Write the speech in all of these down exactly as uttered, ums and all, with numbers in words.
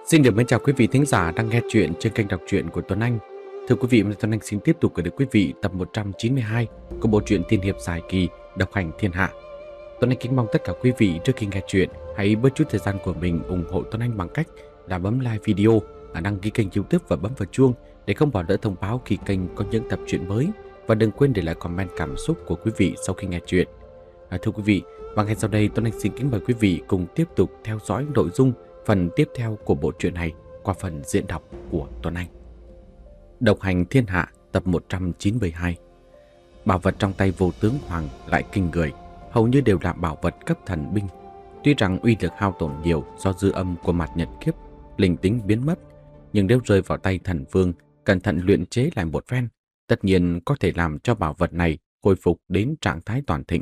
Xin được mến chào quý vị thính giả đang nghe chuyện trên kênh đọc truyện của Tuấn Anh. Thưa quý vị, Tuấn Anh xin tiếp tục gửi đến quý vị tập một trăm chín mươi hai của bộ truyện tiên hiệp dài kỳ Độc hành thiên hạ. Tuấn Anh kính mong tất cả quý vị trước khi nghe chuyện hãy bớt chút thời gian của mình ủng hộ Tuấn Anh bằng cách là bấm like video, đăng ký kênh YouTube và bấm vào chuông để không bỏ lỡ thông báo khi kênh có những tập truyện mới, và đừng quên để lại comment cảm xúc của quý vị sau khi nghe chuyện. À, thưa quý vị, và ngay sau đây Tuấn Anh xin kính mời quý vị cùng tiếp tục theo dõi nội dung phần tiếp theo của bộ truyện này qua phần diễn đọc của Tuấn Anh. Độc hành thiên hạ tập một trăm chín mươi hai. Bảo vật trong tay Vô Tướng Hoàng lại kinh người, hầu như đều là bảo vật cấp thần binh. Tuy rằng uy lực hao tổn nhiều do dư âm của mặt nhật kiếp, linh tính biến mất, nhưng nếu rơi vào tay thần vương, cẩn thận luyện chế lại một phen, tất nhiên có thể làm cho bảo vật này khôi phục đến trạng thái toàn thịnh.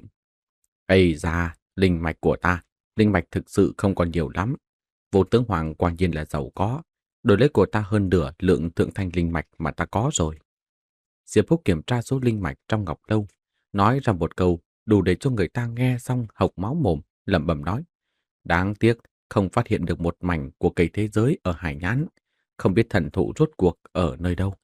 Ây da, linh mạch của ta, linh mạch thực sự không còn nhiều lắm. Vô Tướng Hoàng quả nhiên là giàu có, đổi lấy của ta hơn nửa lượng thượng thanh linh mạch mà ta có rồi. Diệp Phúc kiểm tra số linh mạch trong ngọc lâu, nói ra một câu đủ để cho người ta nghe xong hộc máu mồm, lẩm bẩm nói: đáng tiếc không phát hiện được một mảnh của cây thế giới ở Hải Nhãn, không biết thần thụ rốt cuộc ở nơi đâu.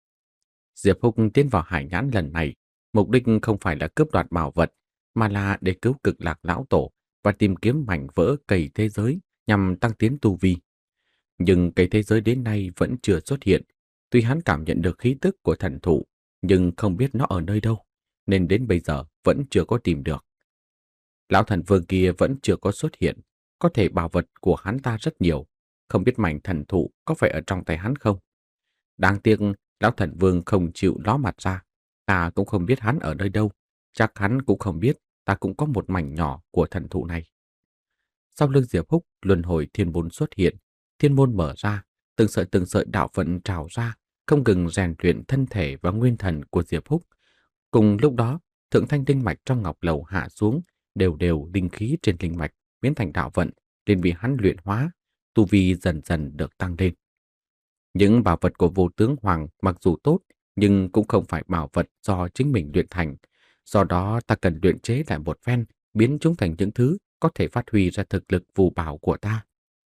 Diệp Phúc tiến vào Hải Nhãn lần này, mục đích không phải là cướp đoạt bảo vật, mà là để cứu cực lạc lão tổ và tìm kiếm mảnh vỡ cây thế giới nhằm tăng tiến tu vi. Nhưng cây thế giới đến nay vẫn chưa xuất hiện. Tuy hắn cảm nhận được khí tức của thần thụ, nhưng không biết nó ở nơi đâu, nên đến bây giờ vẫn chưa có tìm được. Lão thần vương kia vẫn chưa có xuất hiện, có thể bảo vật của hắn ta rất nhiều, không biết mảnh thần thụ có phải ở trong tay hắn không. Đáng tiếc lão thần vương không chịu ló mặt ra, ta cũng không biết hắn ở nơi đâu, chắc hắn cũng không biết ta cũng có một mảnh nhỏ của thần thụ này. Sau lưng Diệp Húc, luân hồi thiên môn xuất hiện, thiên môn mở ra, từng sợi từng sợi đạo vận trào ra, không ngừng rèn luyện thân thể và nguyên thần của Diệp Húc. Cùng lúc đó, thượng thanh linh mạch trong ngọc lầu hạ xuống, đều đều linh khí trên linh mạch biến thành đạo vận, liền bị hắn luyện hóa, tu vi dần dần được tăng lên. Những bảo vật của Vô Tướng Hoàng mặc dù tốt, nhưng cũng không phải bảo vật do chính mình luyện thành, do đó ta cần luyện chế lại một phen, biến chúng thành những thứ có thể phát huy ra thực lực phù bảo của ta.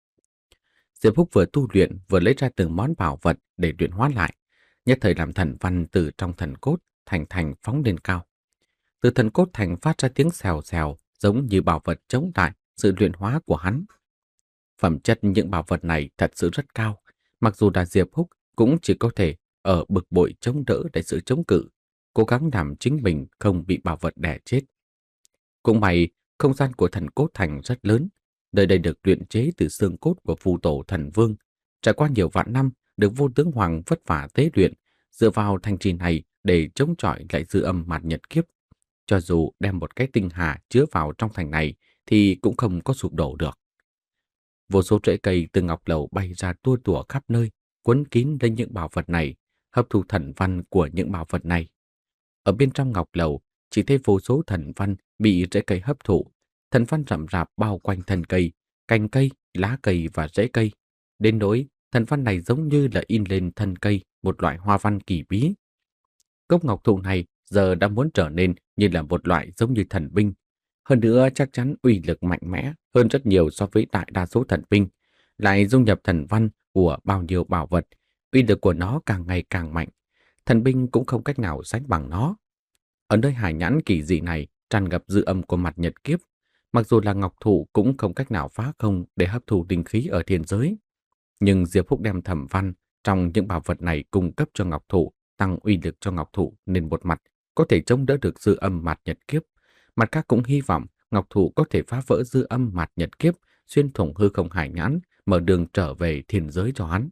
Diệp Húc vừa tu luyện vừa lấy ra từng món bảo vật để luyện hóa lại, nhất thời làm thần văn từ trong thần cốt thành thành phóng lên cao. Từ thần cốt thành phát ra tiếng xèo xèo, giống như bảo vật chống lại sự luyện hóa của hắn. Phẩm chất những bảo vật này thật sự rất cao, mặc dù là Diệp Húc cũng chỉ có thể ở bực bội chống đỡ để sự chống cự, cố gắng làm chính mình không bị bảo vật đè chết. Cũng may, không gian của thần cốt thành rất lớn, nơi đây được luyện chế từ xương cốt của phù tổ thần vương. Trải qua nhiều vạn năm, được Vô Tướng Hoàng vất vả tế luyện, dựa vào thành trì này để chống chọi lại dư âm mạt nhật kiếp. Cho dù đem một cái tinh hà chứa vào trong thành này thì cũng không có sụp đổ được. Vô số rễ cây từ ngọc lầu bay ra tua tủa khắp nơi, quấn kín lên những bảo vật này, hấp thu thần văn của những bảo vật này. Ở bên trong ngọc lầu, chỉ thấy vô số thần văn bị rễ cây hấp thụ, thần văn rậm rạp bao quanh thân cây, cành cây, lá cây và rễ cây. Đến nỗi thần văn này giống như là in lên thân cây một loại hoa văn kỳ bí. Gốc ngọc thụ này giờ đã muốn trở nên như là một loại giống như thần binh. Hơn nữa chắc chắn uy lực mạnh mẽ hơn rất nhiều so với đại đa số thần binh. Lại dung nhập thần văn của bao nhiêu bảo vật, uy lực của nó càng ngày càng mạnh. Thần binh cũng không cách nào sánh bằng nó. Ở nơi Hải Nhãn kỳ dị này tràn ngập dư âm của mặt nhật kiếp, mặc dù là ngọc thụ cũng không cách nào phá không để hấp thụ linh khí ở thiên giới. Nhưng Diệp Phúc đem thẩm văn trong những bảo vật này cung cấp cho ngọc thụ, tăng uy lực cho ngọc thụ, nên một mặt có thể chống đỡ được dư âm mặt nhật kiếp, mặt khác cũng hy vọng ngọc thụ có thể phá vỡ dư âm mặt nhật kiếp, xuyên thủng hư không Hải Nhãn, mở đường trở về thiên giới cho hắn.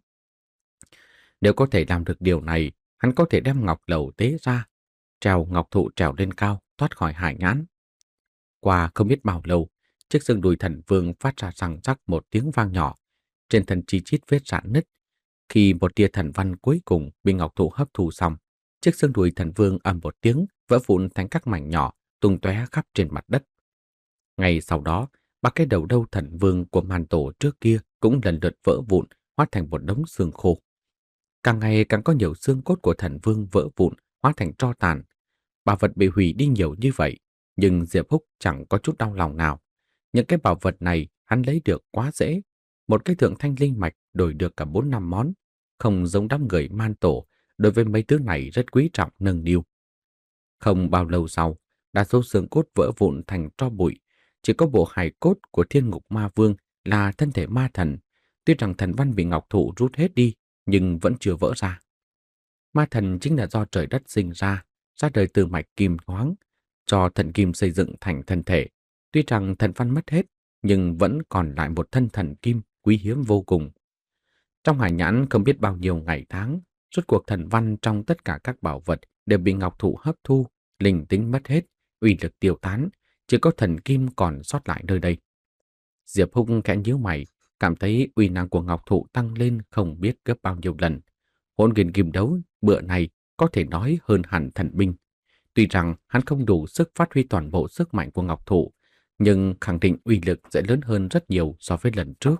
Nếu có thể làm được điều này, hắn có thể đem ngọc lầu tế ra, trèo ngọc thụ trèo lên cao, thoát khỏi Hải Nhãn. Qua không biết bao lâu, chiếc xương đùi thần vương phát ra răng rắc một tiếng vang nhỏ, trên thân chi chít vết rạn nứt. Khi một tia thần văn cuối cùng bị ngọc thụ hấp thu xong, chiếc xương đùi thần vương ầm một tiếng vỡ vụn thành các mảnh nhỏ, tung tóe khắp trên mặt đất. Ngay sau đó, ba cái đầu lâu thần vương của màn tổ trước kia cũng lần lượt vỡ vụn, hóa thành một đống xương khô. Càng ngày càng có nhiều xương cốt của thần vương vỡ vụn, hóa thành tro tàn. Bảo vật bị hủy đi nhiều như vậy, nhưng Diệp Húc chẳng có chút đau lòng nào. Những cái bảo vật này hắn lấy được quá dễ. Một cái thượng thanh linh mạch đổi được cả bốn năm món, không giống đám người man tổ, đối với mấy thứ này rất quý trọng nâng niu. Không bao lâu sau, đa số xương cốt vỡ vụn thành tro bụi, chỉ có bộ hài cốt của Thiên Ngục Ma Vương là thân thể ma thần, tuy rằng thần văn bị ngọc thụ rút hết đi, nhưng vẫn chưa vỡ ra. Ma thần chính là do trời đất sinh ra, ra đời từ mạch kim khoáng, cho thần kim xây dựng thành thân thể. Tuy rằng thần văn mất hết, nhưng vẫn còn lại một thân thần kim quý hiếm vô cùng. Trong hải nhãn không biết bao nhiêu ngày tháng, suốt cuộc thần văn trong tất cả các bảo vật đều bị ngọc thụ hấp thu, linh tính mất hết, uy lực tiêu tán, chỉ có thần kim còn sót lại nơi đây. Diệp Húc khẽ nhíu mày, cảm thấy uy năng của ngọc thụ tăng lên không biết gấp bao nhiêu lần. Hỗn Nguyên Kim Đấu bữa này có thể nói hơn hẳn thần binh. Tuy rằng hắn không đủ sức phát huy toàn bộ sức mạnh của ngọc thụ, nhưng khẳng định uy lực sẽ lớn hơn rất nhiều so với lần trước.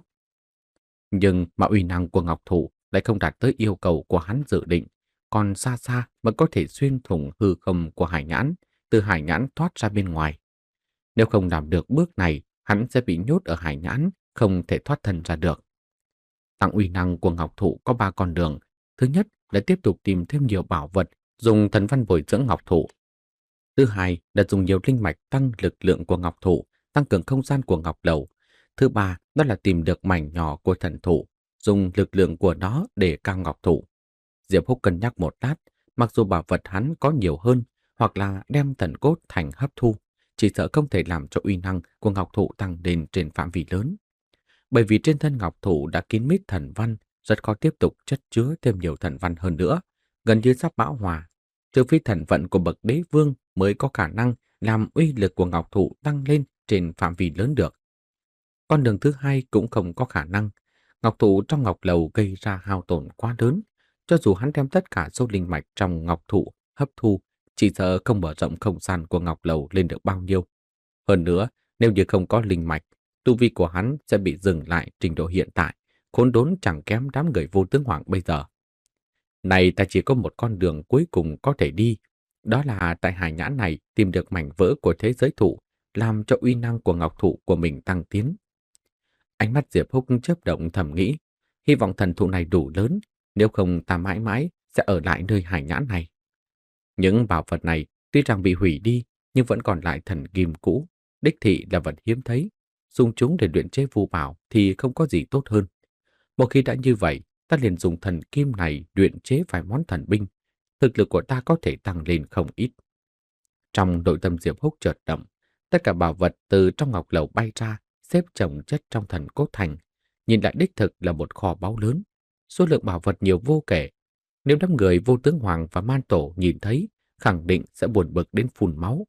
Nhưng mà uy năng của ngọc thụ lại không đạt tới yêu cầu của hắn dự định, còn xa xa mới có thể xuyên thủng hư không của hải nhãn, từ hải nhãn thoát ra bên ngoài. Nếu không làm được bước này, hắn sẽ bị nhốt ở hải nhãn, không thể thoát thân ra được. Tăng uy năng của ngọc thụ có ba con đường. Thứ nhất là tiếp tục tìm thêm nhiều bảo vật, dùng thần văn bồi dưỡng ngọc thụ. Thứ hai là dùng nhiều linh mạch tăng lực lượng của ngọc thụ, tăng cường không gian của ngọc lầu. Thứ ba đó là tìm được mảnh nhỏ của thần thụ, dùng lực lượng của nó để cao ngọc thụ. Diệp Húc cân nhắc một lát, mặc dù bảo vật hắn có nhiều hơn, hoặc là đem thần cốt thành hấp thu, chỉ sợ không thể làm cho uy năng của ngọc thụ tăng lên trên phạm vi lớn. Bởi vì trên thân ngọc thụ đã kín mít thần văn, rất khó tiếp tục chất chứa thêm nhiều thần văn hơn nữa, gần như sắp bão hòa. Trừ phi thần vận của bậc đế vương mới có khả năng làm uy lực của ngọc thụ tăng lên trên phạm vi lớn được. Con đường thứ hai cũng không có khả năng. Ngọc thụ trong ngọc lầu gây ra hao tổn quá lớn, cho dù hắn đem tất cả số linh mạch trong ngọc thụ hấp thu, chỉ sợ không mở rộng không gian của ngọc lầu lên được bao nhiêu. Hơn nữa, nếu như không có linh mạch, tu vi của hắn sẽ bị dừng lại trình độ hiện tại, khốn đốn chẳng kém đám người vô tướng hoàng bây giờ. Này ta chỉ có một con đường cuối cùng có thể đi, đó là tại hải nhãn này tìm được mảnh vỡ của thế giới thụ, làm cho uy năng của ngọc thụ của mình tăng tiến. Ánh mắt Diệp Húc chớp động thầm nghĩ, hy vọng thần thụ này đủ lớn, nếu không ta mãi mãi sẽ ở lại nơi hải nhãn này. Những bảo vật này tuy rằng bị hủy đi, nhưng vẫn còn lại thần kim cũ, đích thị là vật hiếm thấy. Dùng chúng để luyện chế phù bảo thì không có gì tốt hơn. Một khi đã như vậy, ta liền dùng thần kim này luyện chế vài món thần binh. Thực lực của ta có thể tăng lên không ít. Trong nội tâm Diệp Húc chợt động, tất cả bảo vật từ trong ngọc lầu bay ra, xếp chồng chất trong thần cốt thành. Nhìn lại đích thực là một kho báu lớn. Số lượng bảo vật nhiều vô kể. Nếu đám người vô tướng hoàng và man tổ nhìn thấy, khẳng định sẽ buồn bực đến phun máu.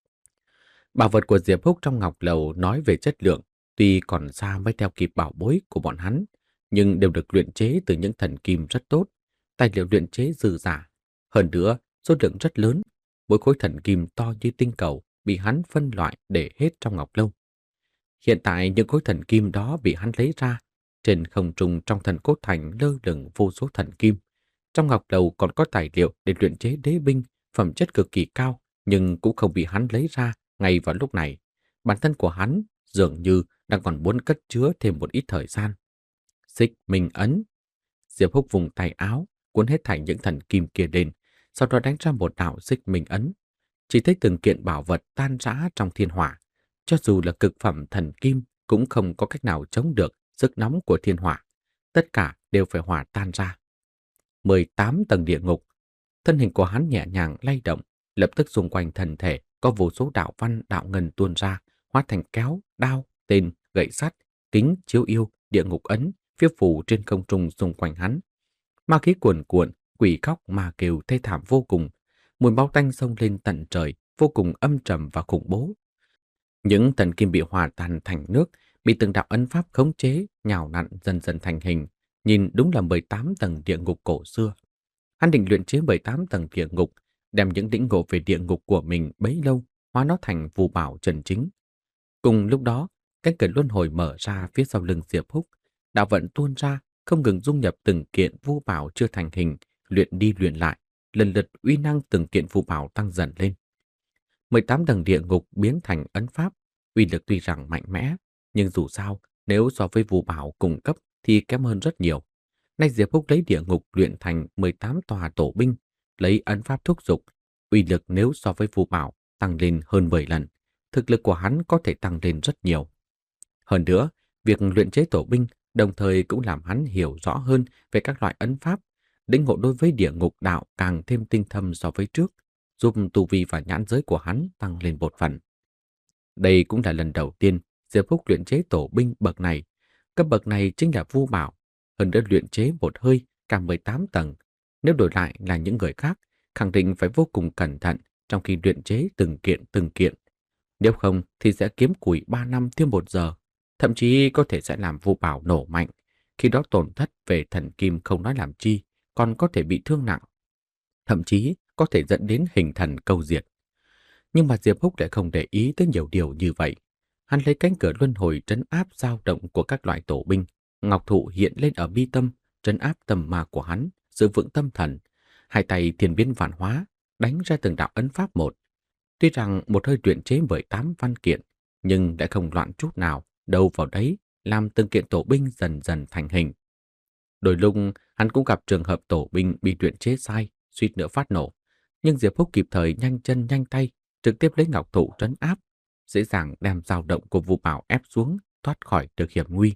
Bảo vật của Diệp Húc trong ngọc lầu nói về chất lượng, tuy còn xa mới theo kịp bảo bối của bọn hắn, nhưng đều được luyện chế từ những thần kim rất tốt, tài liệu luyện chế dư dả. Hơn nữa, số lượng rất lớn, mỗi khối thần kim to như tinh cầu bị hắn phân loại để hết trong ngọc lâu. Hiện tại những khối thần kim đó bị hắn lấy ra, trên không trung trong thần cốt thành lơ lửng vô số thần kim. Trong ngọc lầu còn có tài liệu để luyện chế đế binh, phẩm chất cực kỳ cao, nhưng cũng không bị hắn lấy ra ngay vào lúc này. Bản thân của hắn dường như đang còn muốn cất chứa thêm một ít thời gian. Xích Minh Ấn. Diệp Húc vùng tay áo, cuốn hết thảy những thần kim kia lên, sau đó đánh ra một đạo Xích Minh Ấn. Chỉ thấy từng kiện bảo vật tan rã trong thiên hỏa. Cho dù là cực phẩm thần kim cũng không có cách nào chống được sức nóng của thiên hỏa. Tất cả đều phải hỏa tan ra. mười tám tầng địa ngục. Thân hình của hắn nhẹ nhàng lay động, lập tức xung quanh thân thể có vô số đạo văn đạo ngân tuôn ra, hóa thành kéo, đao, tên, gậy sắt, kính, chiếu yêu, địa ngục ấn, phiêu phù trên không trung xung quanh hắn. Ma khí cuồn cuộn, quỷ khóc ma kêu thê thảm vô cùng, mùi máu tanh xông lên tận trời, vô cùng âm trầm và khủng bố. Những thần kim bị hòa tan thành nước, bị từng đạo ấn pháp khống chế, nhào nặn dần dần thành hình, nhìn đúng là mười tám tầng địa ngục cổ xưa. Hắn định luyện chế mười tám tầng địa ngục, đem những lĩnh ngộ về địa ngục của mình bấy lâu, hóa nó thành phù bảo chân chính. Cùng lúc đó, cánh cửa luân hồi mở ra phía sau lưng Diệp Húc, đạo vận tuôn ra, không ngừng dung nhập từng kiện phù bảo chưa thành hình, luyện đi luyện lại, lần lượt uy năng từng kiện phù bảo tăng dần lên. mười tám tầng địa ngục biến thành ấn pháp, uy lực tuy rằng mạnh mẽ, nhưng dù sao, nếu so với phù bảo cung cấp thì kém hơn rất nhiều. Nay Diệp Húc lấy địa ngục luyện thành mười tám tòa tổ binh, lấy ấn pháp thúc dục, uy lực nếu so với Vu Bảo tăng lên hơn mười lần, thực lực của hắn có thể tăng lên rất nhiều. Hơn nữa, việc luyện chế tổ binh đồng thời cũng làm hắn hiểu rõ hơn về các loại ấn pháp, lĩnh ngộ đối với địa ngục đạo càng thêm tinh thâm so với trước, giúp tu vi và nhãn giới của hắn tăng lên một phần. Đây cũng là lần đầu tiên Diệp Húc luyện chế tổ binh bậc này. Cấp bậc này chính là Vu Bảo, hơn nữa luyện chế một hơi cả mười tám tầng. Nếu đổi lại là những người khác, khẳng định phải vô cùng cẩn thận trong khi luyện chế từng kiện từng kiện. Nếu không thì sẽ kiếm củi ba năm thêm một giờ, thậm chí có thể sẽ làm Vu Bảo nổ mạnh. Khi đó tổn thất về thần kim không nói làm chi, còn có thể bị thương nặng. Thậm chí có thể dẫn đến hình thần câu diệt. Nhưng mà Diệp Húc lại không để ý tới nhiều điều như vậy. Hắn lấy cánh cửa luân hồi trấn áp dao động của các loại tổ binh. Ngọc thụ hiện lên ở bi tâm, trấn áp tầm ma của hắn, giữ vững tâm thần. Hai tay thiên biến vạn hóa, đánh ra từng đạo ấn pháp một. Tuy rằng một hơi luyện chế mười tám văn kiện, nhưng lại không loạn chút nào, đâu vào đấy, làm từng kiện tổ binh dần dần thành hình. Đôi lúc hắn cũng gặp trường hợp tổ binh bị luyện chế sai, suýt nữa phát nổ. Nhưng Diệp Húc kịp thời nhanh chân nhanh tay, trực tiếp lấy ngọc thụ trấn áp, dễ dàng đem dao động của Vu Bảo ép xuống, thoát khỏi được hiểm nguy.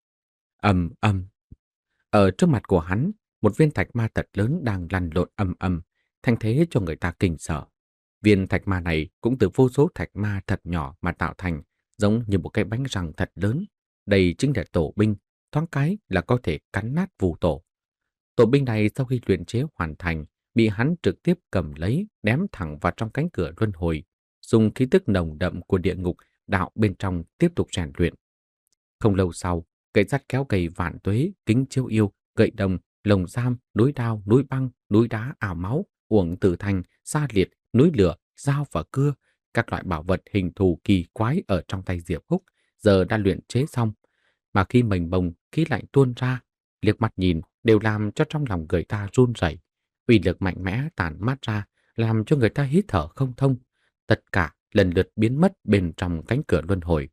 Ầm ầm. Ở trước mặt của hắn, một viên thạch ma thật lớn đang lăn lộn ầm ầm, thành thế cho người ta kinh sợ. Viên thạch ma này cũng từ vô số thạch ma thật nhỏ mà tạo thành, giống như một cái bánh răng thật lớn. Đây chính là tổ binh, thoáng cái là có thể cắn nát Vu tổ. Tổ binh này sau khi luyện chế hoàn thành, bị hắn trực tiếp cầm lấy, ném thẳng vào trong cánh cửa luân hồi, dùng khí tức nồng đậm của địa ngục đạo bên trong tiếp tục rèn luyện. Không lâu sau, cây sắt kéo cây vạn tuế, kính chiêu yêu, gậy đồng, lồng giam, núi đao, núi băng, núi đá ảo máu, uổng tử thành, sa liệt, núi lửa, dao và cưa, các loại bảo vật hình thù kỳ quái ở trong tay Diệp Húc giờ đã luyện chế xong, mà khi mình bồng khí lạnh tuôn ra, liếc mắt nhìn đều làm cho trong lòng người ta run rẩy. Uy lực mạnh mẽ tản mát ra, làm cho người ta hít thở không thông. Tất cả lần lượt biến mất bên trong cánh cửa luân hồi.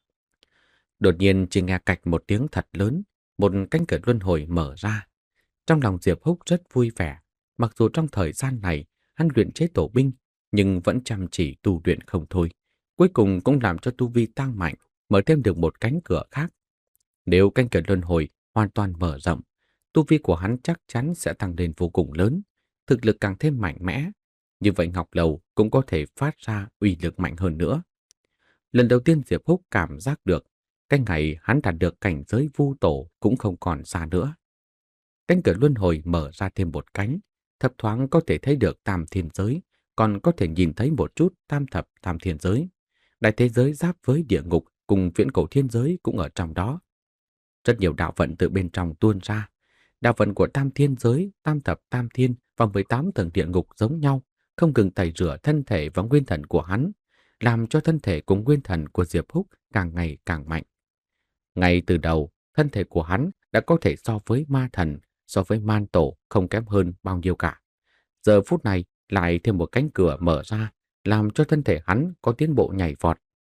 Đột nhiên chỉ nghe cạch một tiếng thật lớn, một cánh cửa luân hồi mở ra. Trong lòng Diệp Húc rất vui vẻ, mặc dù trong thời gian này hắn luyện chế tổ binh, nhưng vẫn chăm chỉ tu luyện không thôi. Cuối cùng cũng làm cho tu vi tăng mạnh, mở thêm được một cánh cửa khác. Nếu cánh cửa luân hồi hoàn toàn mở rộng, tu vi của hắn chắc chắn sẽ tăng lên vô cùng lớn, thực lực càng thêm mạnh mẽ. Như vậy Ngọc Lầu cũng có thể phát ra uy lực mạnh hơn nữa. Lần đầu tiên Diệp Húc cảm giác được, cái ngày hắn đạt được cảnh giới Vu tổ cũng không còn xa nữa. Cánh cửa luân hồi mở ra thêm một cánh, thấp thoáng có thể thấy được tam thiên giới, còn có thể nhìn thấy một chút tam thập tam thiên giới. Đại thế giới giáp với địa ngục cùng viễn cổ thiên giới cũng ở trong đó. Rất nhiều đạo vận từ bên trong tuôn ra. Đạo vận của tam thiên giới, tam thập tam thiên và mười tám tầng địa ngục giống nhau, không ngừng tẩy rửa thân thể và nguyên thần của hắn, làm cho thân thể cùng nguyên thần của Diệp Húc càng ngày càng mạnh. Ngay từ đầu, thân thể của hắn đã có thể so với ma thần, so với man tổ không kém hơn bao nhiêu cả. Giờ phút này lại thêm một cánh cửa mở ra, làm cho thân thể hắn có tiến bộ nhảy vọt.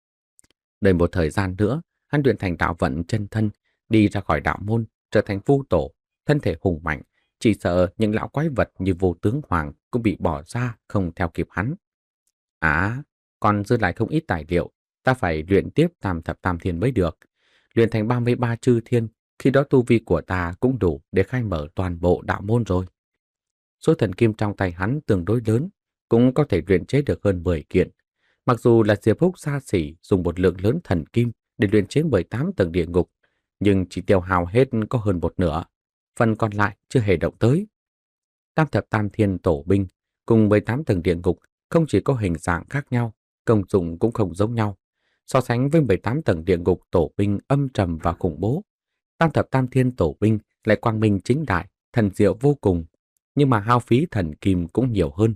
Đợi một thời gian nữa, hắn luyện thành đạo vận chân thân, đi ra khỏi đạo môn, trở thành Vu tổ, thân thể hùng mạnh, chỉ sợ những lão quái vật như Vô Tướng Hoàng cũng bị bỏ ra không theo kịp hắn. À, còn dư lại không ít tài liệu, ta phải luyện tiếp tam thập tam thiên mới được. Luyện thành ba mươi ba chư thiên, khi đó tu vi của ta cũng đủ để khai mở toàn bộ đạo môn rồi. Số thần kim trong tay hắn tương đối lớn, cũng có thể luyện chế được hơn mười kiện. Mặc dù là Diệp Húc xa xỉ dùng một lượng lớn thần kim để luyện chế mười tám tầng địa ngục, nhưng chỉ tiêu hao hết có hơn một nửa, phần còn lại chưa hề động tới. Tam thập tam thiên tổ binh cùng mười tám tầng địa ngục không chỉ có hình dạng khác nhau, công dụng cũng không giống nhau. So sánh với mười tám tầng địa ngục tổ binh âm trầm và khủng bố, tam thập tam thiên tổ binh lại quang minh chính đại, thần diệu vô cùng, nhưng mà hao phí thần kim cũng nhiều hơn.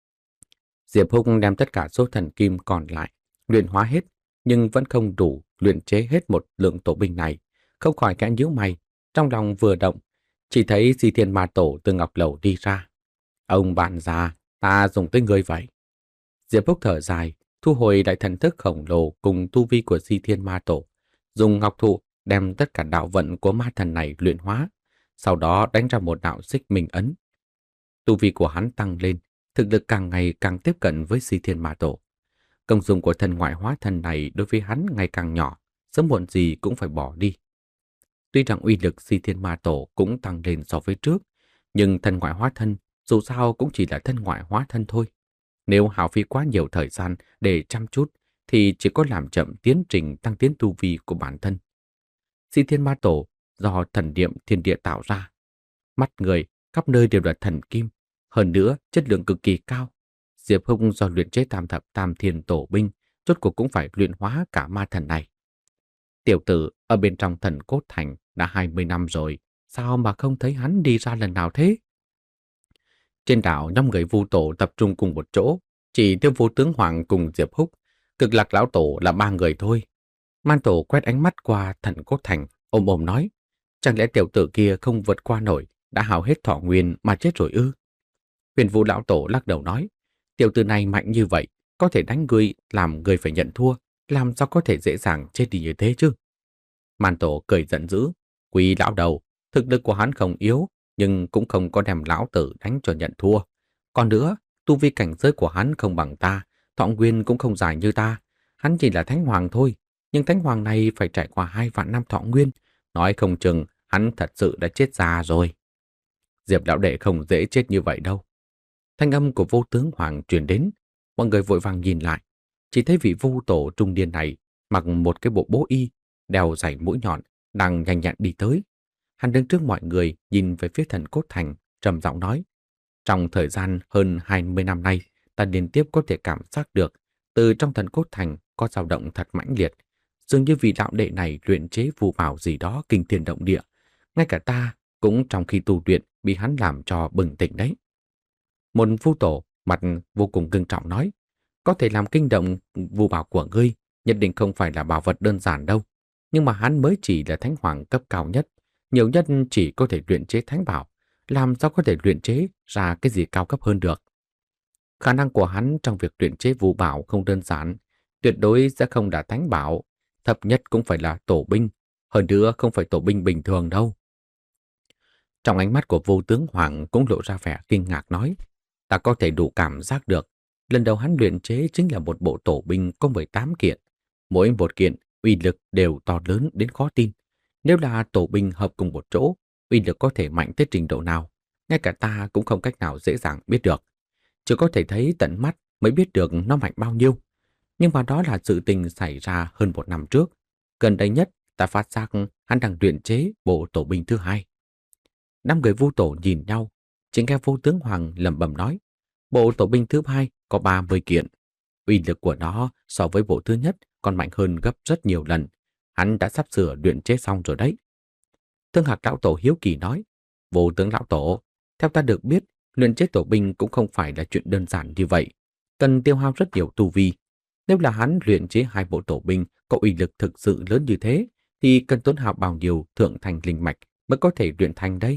Diệp Húc đem tất cả số thần kim còn lại luyện hóa hết, nhưng vẫn không đủ luyện chế hết một lượng tổ binh này, không khỏi kẽ nhíu mày, trong lòng vừa động, chỉ thấy Di Thiên Ma Tổ từ Ngọc Lầu đi ra. Ông bạn già, ta dùng tới người vậy. Diệp Húc thở dài, thu hồi đại thần thức khổng lồ cùng tu vi của Di Thiên Ma Tổ, dùng ngọc thụ đem tất cả đạo vận của ma thần này luyện hóa, sau đó đánh ra một đạo xích minh ấn. Tu vi của hắn tăng lên, thực lực càng ngày càng tiếp cận với Si Thiên Ma Tổ. Công dụng của thần ngoại hóa thân này đối với hắn ngày càng nhỏ, sớm muộn gì cũng phải bỏ đi. Tuy rằng uy lực Si Thiên Ma Tổ cũng tăng lên so với trước, nhưng thần ngoại hóa thân dù sao cũng chỉ là thân ngoại hóa thân thôi. Nếu hao phí quá nhiều thời gian để chăm chút thì chỉ có làm chậm tiến trình tăng tiến tu vi của bản thân. Si Thiên Ma Tổ do thần niệm thiên địa tạo ra, mắt người khắp nơi đều là thần kim, hơn nữa chất lượng cực kỳ cao. Diệp Hùng do luyện chế tam thập tam thiên tổ binh, rốt cuộc cũng phải luyện hóa cả ma thần này. Tiểu tử ở bên trong thần cốt thành đã hai mươi năm rồi, sao mà không thấy hắn đi ra lần nào thế? Trên đảo năm người Vu Tổ tập trung cùng một chỗ, chỉ tiêu Vô Tướng Hoàng cùng Diệp Húc, Cực Lạc Lão Tổ là ba người thôi. Man Tổ quét ánh mắt qua thần cốt thành, ôm ôm nói, chẳng lẽ tiểu tử kia không vượt qua nổi, đã hao hết thọ nguyên mà chết rồi ư? Huyền Vũ Lão Tổ lắc đầu nói, tiểu tử này mạnh như vậy, có thể đánh ngươi làm ngươi phải nhận thua, làm sao có thể dễ dàng chết đi như thế chứ? Man Tổ cười giận dữ, quý lão đầu, thực lực của hắn không yếu, nhưng cũng không có đem lão tử đánh cho nhận thua. Còn nữa, tu vi cảnh giới của hắn không bằng ta, thọ nguyên cũng không dài như ta. Hắn chỉ là thánh hoàng thôi, nhưng thánh hoàng này phải trải qua hai vạn năm thọ nguyên. Nói không chừng, hắn thật sự đã chết già rồi. Diệp lão đệ không dễ chết như vậy đâu. Thanh âm của Vô Tướng Hoàng truyền đến, mọi người vội vàng nhìn lại. Chỉ thấy vị Vu Tổ trung niên này mặc một cái bộ bố y, đeo dải mũi nhọn, đang nhanh nhẹn đi tới. Hắn đứng trước mọi người nhìn về phía thần cốt thành, trầm giọng nói, trong thời gian hơn hai mươi năm nay, ta liên tiếp có thể cảm giác được từ trong thần cốt thành có dao động thật mãnh liệt, dường như vị đạo đệ này luyện chế phù bảo gì đó kinh thiên động địa. Ngay cả ta cũng trong khi tu luyện bị hắn làm cho bừng tỉnh đấy. Một Vu Tổ mặt vô cùng ngưng trọng nói, có thể làm kinh động phù bảo của ngươi, nhất định không phải là bảo vật đơn giản đâu. Nhưng mà hắn mới chỉ là thánh hoàng cấp cao nhất, nhiều nhất chỉ có thể luyện chế thánh bảo, làm sao có thể luyện chế ra cái gì cao cấp hơn được. Khả năng của hắn trong việc luyện chế phù bảo không đơn giản, tuyệt đối sẽ không là thánh bảo, thấp nhất cũng phải là tổ binh, hơn nữa không phải tổ binh bình thường đâu. Trong ánh mắt của Vô Tướng Hoàng cũng lộ ra vẻ kinh ngạc nói, ta có thể đủ cảm giác được, lần đầu hắn luyện chế chính là một bộ tổ binh có mười tám kiện, mỗi một kiện uy lực đều to lớn đến khó tin. Nếu là tổ binh hợp cùng một chỗ, uy lực có thể mạnh tới trình độ nào, ngay cả ta cũng không cách nào dễ dàng biết được. Chỉ có thể thấy tận mắt mới biết được nó mạnh bao nhiêu. Nhưng mà đó là sự tình xảy ra hơn một năm trước. Gần đây nhất, ta phát giác hắn đang luyện chế bộ tổ binh thứ hai. Năm người Vu Tổ nhìn nhau, chỉ nghe Vô Tướng Hoàng lẩm bẩm nói, bộ tổ binh thứ hai có ba mươi kiện. Uy lực của nó so với bộ thứ nhất còn mạnh hơn gấp rất nhiều lần. Hắn đã sắp sửa luyện chế xong rồi đấy. Thương Hạc Lão Tổ hiếu kỳ nói, Vô Tướng Lão Tổ, theo ta được biết, luyện chế tổ binh cũng không phải là chuyện đơn giản như vậy, cần tiêu hao rất nhiều tu vi. Nếu là hắn luyện chế hai bộ tổ binh có uy lực thực sự lớn như thế, thì cần tốn hao bao nhiêu thượng thành linh mạch mới có thể luyện thành đây?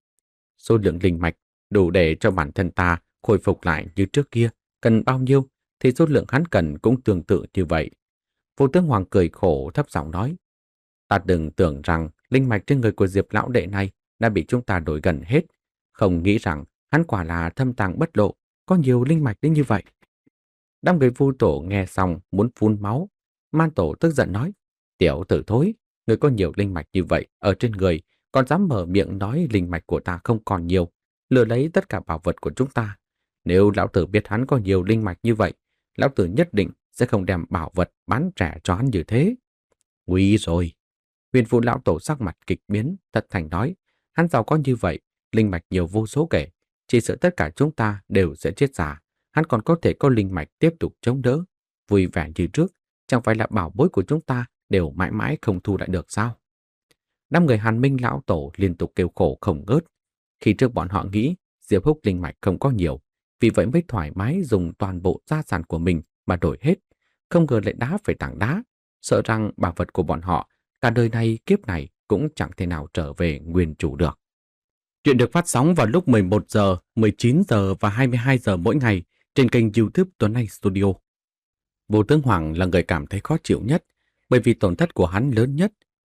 Số lượng linh mạch đủ để cho bản thân ta khôi phục lại như trước kia, cần bao nhiêu thì số lượng hắn cần cũng tương tự như vậy. Vô Tướng Hoàng cười khổ thấp giọng nói, ta đừng tưởng rằng linh mạch trên người của Diệp lão đệ này đã bị chúng ta đổi gần hết, không nghĩ rằng hắn quả là thâm tàng bất lộ, có nhiều linh mạch đến như vậy. Đám người Vu Tổ nghe xong muốn phun máu. Man Tổ tức giận nói, tiểu tử thối, người có nhiều linh mạch như vậy ở trên người, còn dám mở miệng nói linh mạch của ta không còn nhiều, lừa lấy tất cả bảo vật của chúng ta. Nếu lão tử biết hắn có nhiều linh mạch như vậy, lão tử nhất định sẽ không đem bảo vật bán rẻ cho hắn như thế. Nguy rồi. Huyền Vũ Lão Tổ sắc mặt kịch biến, thật thành nói, hắn giàu có như vậy, linh mạch nhiều vô số kể, chỉ sợ tất cả chúng ta đều sẽ chết giả. Hắn còn có thể có linh mạch tiếp tục chống đỡ, vui vẻ như trước, chẳng phải là bảo bối của chúng ta đều mãi mãi không thu lại được sao? Năm người Hàn Minh Lão Tổ liên tục kêu khổ không ngớt. Khi trước bọn họ nghĩ Diệp Húc linh mạch không có nhiều, vì vậy mới thoải mái dùng toàn bộ gia sản của mình mà đổi hết, không ngờ lại đá phải tảng đá, sợ rằng bảo vật của bọn họ cả đời này kiếp này cũng chẳng thể nào trở về nguyên chủ được. Chuyện được phát sóng vào lúc mười một giờ, mười chín giờ và hai mươi hai giờ mỗi ngày trên kênh YouTube Tuấn Anh Studio. Vô Tướng Hoàng là người cảm thấy khó chịu nhất, bởi vì tổn thất của hắn lớn nhất.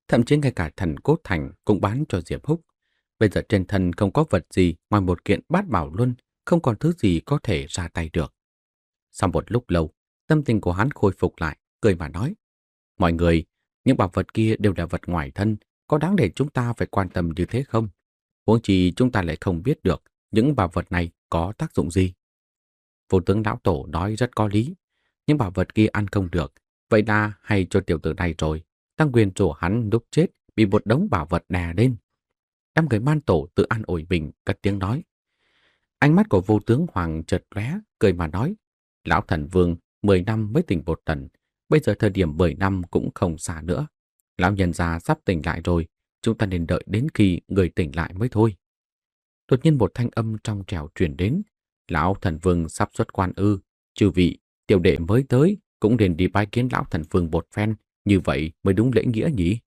Thậm chí ngay cả thần cốt thành cũng bán cho Diệp Húc. Bây giờ trên thân không có vật gì ngoài một kiện bát bảo luân, không còn thứ gì có thể ra tay được. Sau một lúc lâu, tâm tình của hắn khôi phục lại, cười mà nói. Mọi người, những bảo vật kia đều là vật ngoài thân, có đáng để chúng ta phải quan tâm như thế không? Huống chi chúng ta lại không biết được những bảo vật này có tác dụng gì. Vô tướng lão tổ nói rất có lý. Những bảo vật kia ăn không được, vậy là hay cho tiểu tử này rồi. Tăng quyền rủa hắn lúc chết bị một đống bảo vật đè lên. Đám người man tổ tự an ủi mình, cất tiếng nói. Ánh mắt của vô tướng hoàng chợt lóe, cười mà nói. Lão thần vương mười năm mới tỉnh một lần, bây giờ thời điểm mười năm cũng không xa nữa. Lão nhân già sắp tỉnh lại rồi, chúng ta nên đợi đến khi người tỉnh lại mới thôi. Đột nhiên một thanh âm trong trẻo truyền đến. Lão thần vương sắp xuất quan ư, chư vị, tiểu đệ mới tới, cũng nên đi bái kiến lão thần vương một phen, như vậy mới đúng lễ nghĩa nhỉ.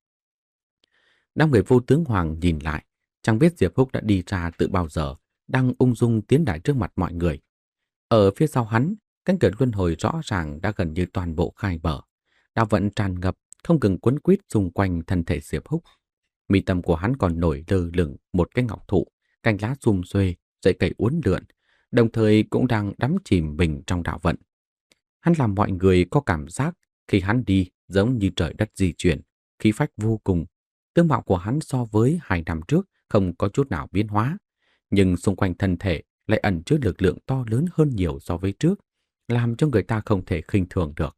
Đám người vô tướng hoàng nhìn lại, chẳng biết Diệp Húc đã đi ra từ bao giờ, đang ung dung tiến lại trước mặt mọi người. Ở phía sau hắn, cánh cửa luân hồi rõ ràng đã gần như toàn bộ khai mở. Đạo vận tràn ngập, không ngừng quấn quýt xung quanh thân thể Diệp Húc. Mi tâm của hắn còn nổi lơ lửng một cái ngọc thụ, cành lá sum xuê, dãy cây uốn lượn, đồng thời cũng đang đắm chìm mình trong đạo vận. Hắn làm mọi người có cảm giác khi hắn đi giống như trời đất di chuyển, khí phách vô cùng. Tướng mạo của hắn so với hai năm trước không có chút nào biến hóa, nhưng xung quanh thân thể lại ẩn chứa lực lượng to lớn hơn nhiều so với trước, làm cho người ta không thể khinh thường được.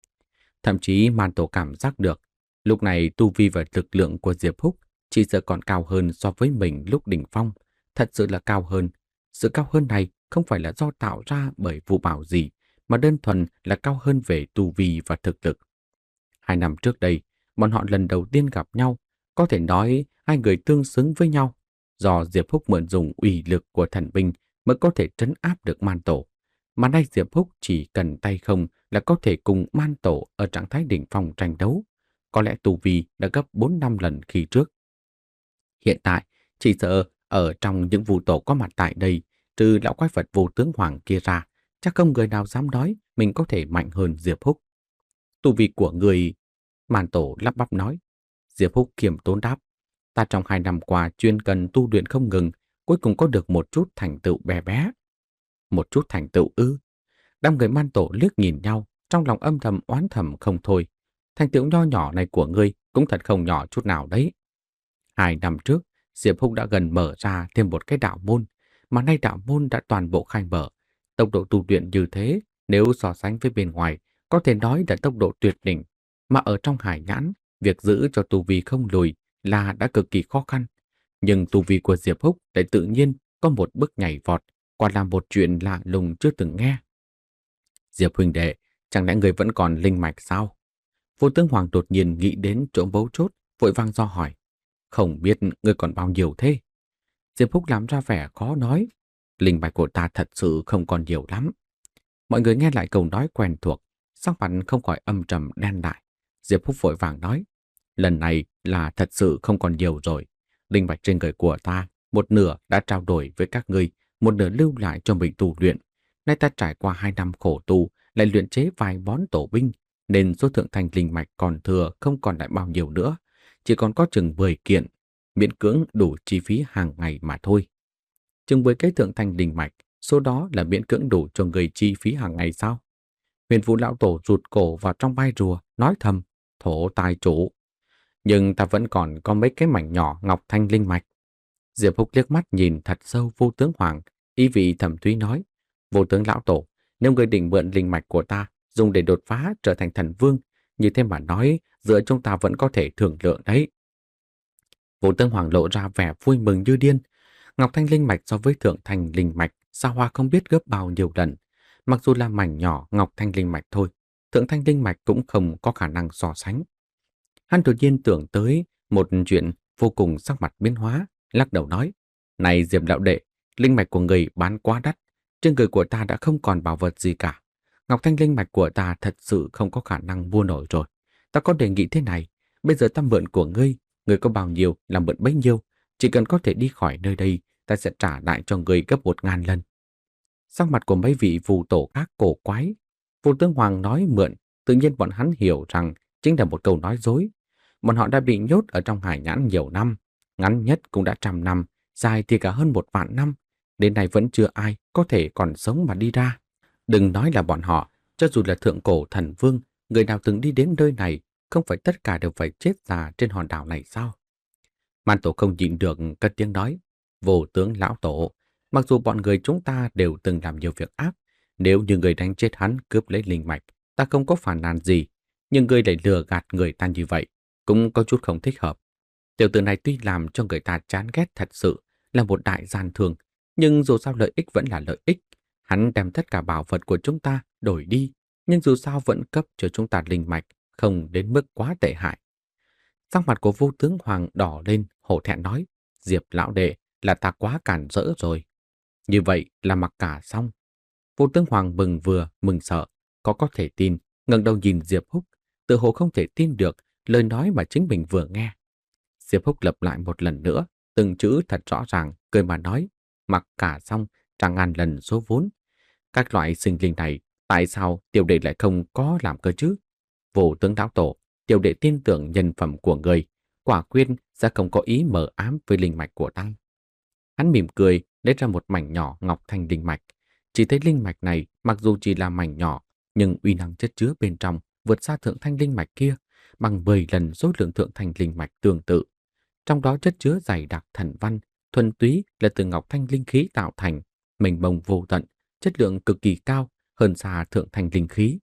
Thậm chí Man Tổ cảm giác được, lúc này tu vi và lực lượng của Diệp Húc chỉ sợ còn cao hơn so với mình lúc đỉnh phong, thật sự là cao hơn. Sự cao hơn này không phải là do tạo ra bởi vụ bảo gì, mà đơn thuần là cao hơn về tu vi và thực lực. Hai năm trước đây, bọn họ lần đầu tiên gặp nhau, có thể nói hai người tương xứng với nhau. Do Diệp Húc mượn dùng uy lực của thần binh mới có thể trấn áp được Man Tổ. Mà nay Diệp Húc chỉ cần tay không là có thể cùng Man Tổ ở trạng thái đỉnh phong tranh đấu. Có lẽ tu vi đã gấp bốn năm lần khi trước. Hiện tại, chỉ sợ ở trong những vụ tổ có mặt tại đây, trừ lão quái vật vô tướng hoàng kia ra, chắc không người nào dám nói mình có thể mạnh hơn Diệp Húc. Tu vi của người, Man Tổ lắp bắp nói. Diệp Húc kiềm tốn đáp. Ta trong hai năm qua chuyên cần tu luyện không ngừng, cuối cùng có được một chút thành tựu bé bé. Một chút thành tựu ư? Đám người Man Tổ liếc nhìn nhau, trong lòng âm thầm oán thầm không thôi. Thành tựu nho nhỏ này của ngươi cũng thật không nhỏ chút nào đấy. Hai năm trước, Diệp Húc đã gần mở ra thêm một cái đạo môn, mà nay đạo môn đã toàn bộ khai mở. Tốc độ tu luyện như thế, nếu so sánh với bên ngoài, có thể nói là tốc độ tuyệt đỉnh. Mà ở trong hải nhãn, việc giữ cho tu vi không lùi là đã cực kỳ khó khăn. Nhưng tu vi của Diệp Húc lại tự nhiên có một bước nhảy vọt, quả là một chuyện lạ lùng chưa từng nghe. Diệp huynh đệ, chẳng lẽ người vẫn còn linh mạch sao? Vô tướng hoàng đột nhiên nghĩ đến chỗ bấu chốt, vội vang do hỏi. Không biết người còn bao nhiêu thế? Diệp Húc làm ra vẻ khó nói. Linh mạch của ta thật sự không còn nhiều lắm. Mọi người nghe lại câu nói quen thuộc, sắc mặt không khỏi âm trầm đen lại. Diệp Húc vội vàng nói. Lần này là thật sự không còn nhiều rồi. Linh mạch trên người của ta, một nửa đã trao đổi với các ngươi, một nửa lưu lại cho mình tu luyện. Nay ta trải qua hai năm khổ tu, lại luyện chế vài món tổ binh, nên số thượng thành linh mạch còn thừa không còn lại bao nhiêu nữa, chỉ còn có chừng mười kiện, miễn cưỡng đủ chi phí hàng ngày mà thôi. Chừng mười cái thượng thành linh mạch, số đó là miễn cưỡng đủ cho người chi phí hàng ngày sao? Huyền Vũ lão tổ rụt cổ vào trong vai rùa, nói thầm, thổ tài chủ. Nhưng ta vẫn còn có mấy cái mảnh nhỏ ngọc thanh linh mạch. Diệp Húc liếc mắt nhìn thật sâu vô tướng hoàng, ý vị thầm thúy nói, vô tướng lão tổ, nếu người định mượn linh mạch của ta dùng để đột phá trở thành thần vương, như thế mà nói, giữa chúng ta vẫn có thể thương lượng đấy. Vô tướng hoàng lộ ra vẻ vui mừng như điên. Ngọc thanh linh mạch so với thượng thanh linh mạch xa hoa không biết gấp bao nhiêu lần. Mặc dù là mảnh nhỏ ngọc thanh linh mạch thôi, thượng thanh linh mạch cũng không có khả năng so sánh. Hắn đột nhiên tưởng tới một chuyện vô cùng, sắc mặt biến hóa, lắc đầu nói, này Diệp đạo đệ, linh mạch của người bán quá đắt, trên người của ta đã không còn bảo vật gì cả. Ngọc thanh linh mạch của ta thật sự không có khả năng mua nổi rồi. Ta có đề nghị thế này, bây giờ ta mượn của ngươi, ngươi có bao nhiêu là mượn bấy nhiêu, chỉ cần có thể đi khỏi nơi đây, ta sẽ trả lại cho ngươi gấp một ngàn lần. Sắc mặt của mấy vị phù tổ khác cổ quái. Vô tướng hoàng nói mượn, tự nhiên bọn hắn hiểu rằng chính là một câu nói dối. Bọn họ đã bị nhốt ở trong hải nhãn nhiều năm, ngắn nhất cũng đã trăm năm, dài thì cả hơn một vạn năm. Đến nay vẫn chưa ai có thể còn sống mà đi ra. Đừng nói là bọn họ, cho dù là thượng cổ thần vương, người nào từng đi đến nơi này, không phải tất cả đều phải chết già trên hòn đảo này sao? Man tổ không nhịn được cất tiếng nói, vô tướng lão tổ, mặc dù bọn người chúng ta đều từng làm nhiều việc ác, nếu như người đánh chết hắn cướp lấy linh mạch, ta không có phản nàn gì, nhưng người lại lừa gạt người ta như vậy, cũng có chút không thích hợp. Tiểu tử này tuy làm cho người ta chán ghét thật sự, là một đại gian thương, nhưng dù sao lợi ích vẫn là lợi ích. Hắn đem tất cả bảo vật của chúng ta đổi đi, nhưng dù sao vẫn cấp cho chúng ta linh mạch, không đến mức quá tệ hại. Sắc mặt của vô tướng Hoàng đỏ lên, hổ thẹn nói, Diệp lão đệ, là ta quá cản rỡ rồi. Như vậy là mặc cả xong. Vô tướng Hoàng mừng vừa, mừng sợ, có có thể tin, ngẩng đầu nhìn Diệp Húc, tự hồ không thể tin được lời nói mà chính mình vừa nghe. Diệp Húc lặp lại một lần nữa, từng chữ thật rõ ràng, cười mà nói, mặc cả xong, trăm ngàn lần số vốn. Các loại sinh linh này, tại sao tiểu đệ lại không có làm cơ chứ? Vô tướng lão tổ, tiểu đệ tin tưởng nhân phẩm của người, quả quyết sẽ không có ý mờ ám với linh mạch của ta. Hắn mỉm cười, lấy ra một mảnh nhỏ ngọc thanh linh mạch. Chỉ thấy linh mạch này, mặc dù chỉ là mảnh nhỏ, nhưng uy năng chất chứa bên trong vượt xa thượng thanh linh mạch kia, bằng mười lần số lượng thượng thanh linh mạch tương tự. Trong đó chất chứa dày đặc thần văn, thuần túy là từ ngọc thanh linh khí tạo thành, mênh mông vô tận, chất lượng cực kỳ cao, hơn xa thượng thanh linh khí.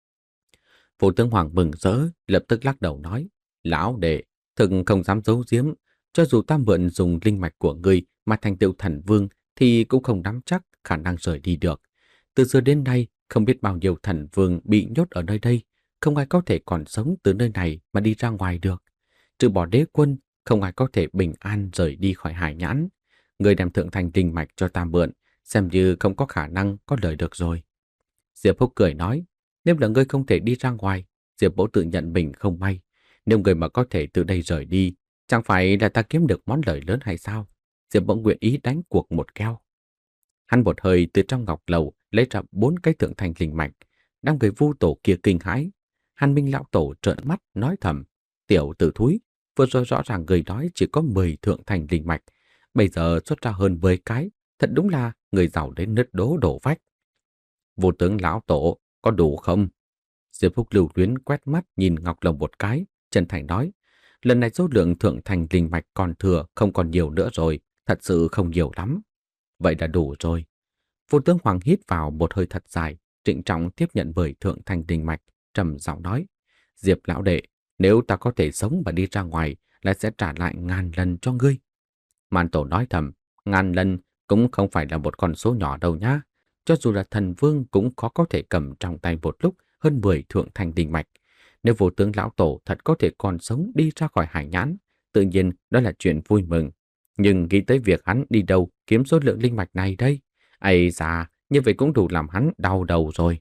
Vô tướng Hoàng mừng rỡ, lập tức lắc đầu nói, lão đệ, thực không dám giấu giếm, cho dù ta mượn dùng linh mạch của ngươi mà thành tựu thần vương thì cũng không nắm chắc khả năng rời đi được. Từ xưa đến nay, không biết bao nhiêu thần vương bị nhốt ở nơi đây, không ai có thể còn sống từ nơi này mà đi ra ngoài được. Trừ bỏ đế quân, không ai có thể bình an rời đi khỏi hải nhãn. Người đem thượng thành linh mạch cho ta mượn, xem như không có khả năng có lời được rồi. Diệp Húc cười nói, nếu là ngươi không thể đi ra ngoài, Diệp Bố tự nhận mình không may. Nếu người mà có thể từ đây rời đi, chẳng phải là ta kiếm được món lời lớn hay sao? Diệp Bố nguyện ý đánh cuộc một keo. Hắn một hơi từ trong ngọc lầu lấy ra bốn cái thượng thành linh mạch, đang người vu tổ kia kinh hãi. Hàn Minh lão tổ trợn mắt nói thầm, tiểu tử thúi, vừa rồi rõ ràng người nói chỉ có mười thượng thành linh mạch, bây giờ xuất ra hơn mười cái, thật đúng là người giàu đến nứt đố đổ vách. Vô tướng lão tổ, có đủ không? Diệp Húc lưu luyến quét mắt nhìn ngọc lầu một cái, chân thành nói, lần này số lượng thượng thành linh mạch còn thừa không còn nhiều nữa rồi, thật sự không nhiều lắm. Vậy đã đủ rồi. Vô tướng Hoàng hít vào một hơi thật dài, trịnh trọng tiếp nhận mười thượng thành linh mạch, trầm giọng nói, Diệp lão đệ, nếu ta có thể sống và đi ra ngoài, lại sẽ trả lại ngàn lần cho ngươi. Màn tổ nói thầm, ngàn lần cũng không phải là một con số nhỏ đâu nhá. Cho dù là thần vương cũng khó có thể cầm trong tay một lúc hơn mười thượng thành linh mạch. Nếu vô tướng lão tổ thật có thể còn sống đi ra khỏi hải nhãn, tự nhiên đó là chuyện vui mừng. Nhưng nghĩ tới việc hắn đi đâu kiếm số lượng linh mạch này đây, ây da, như vậy cũng đủ làm hắn đau đầu rồi.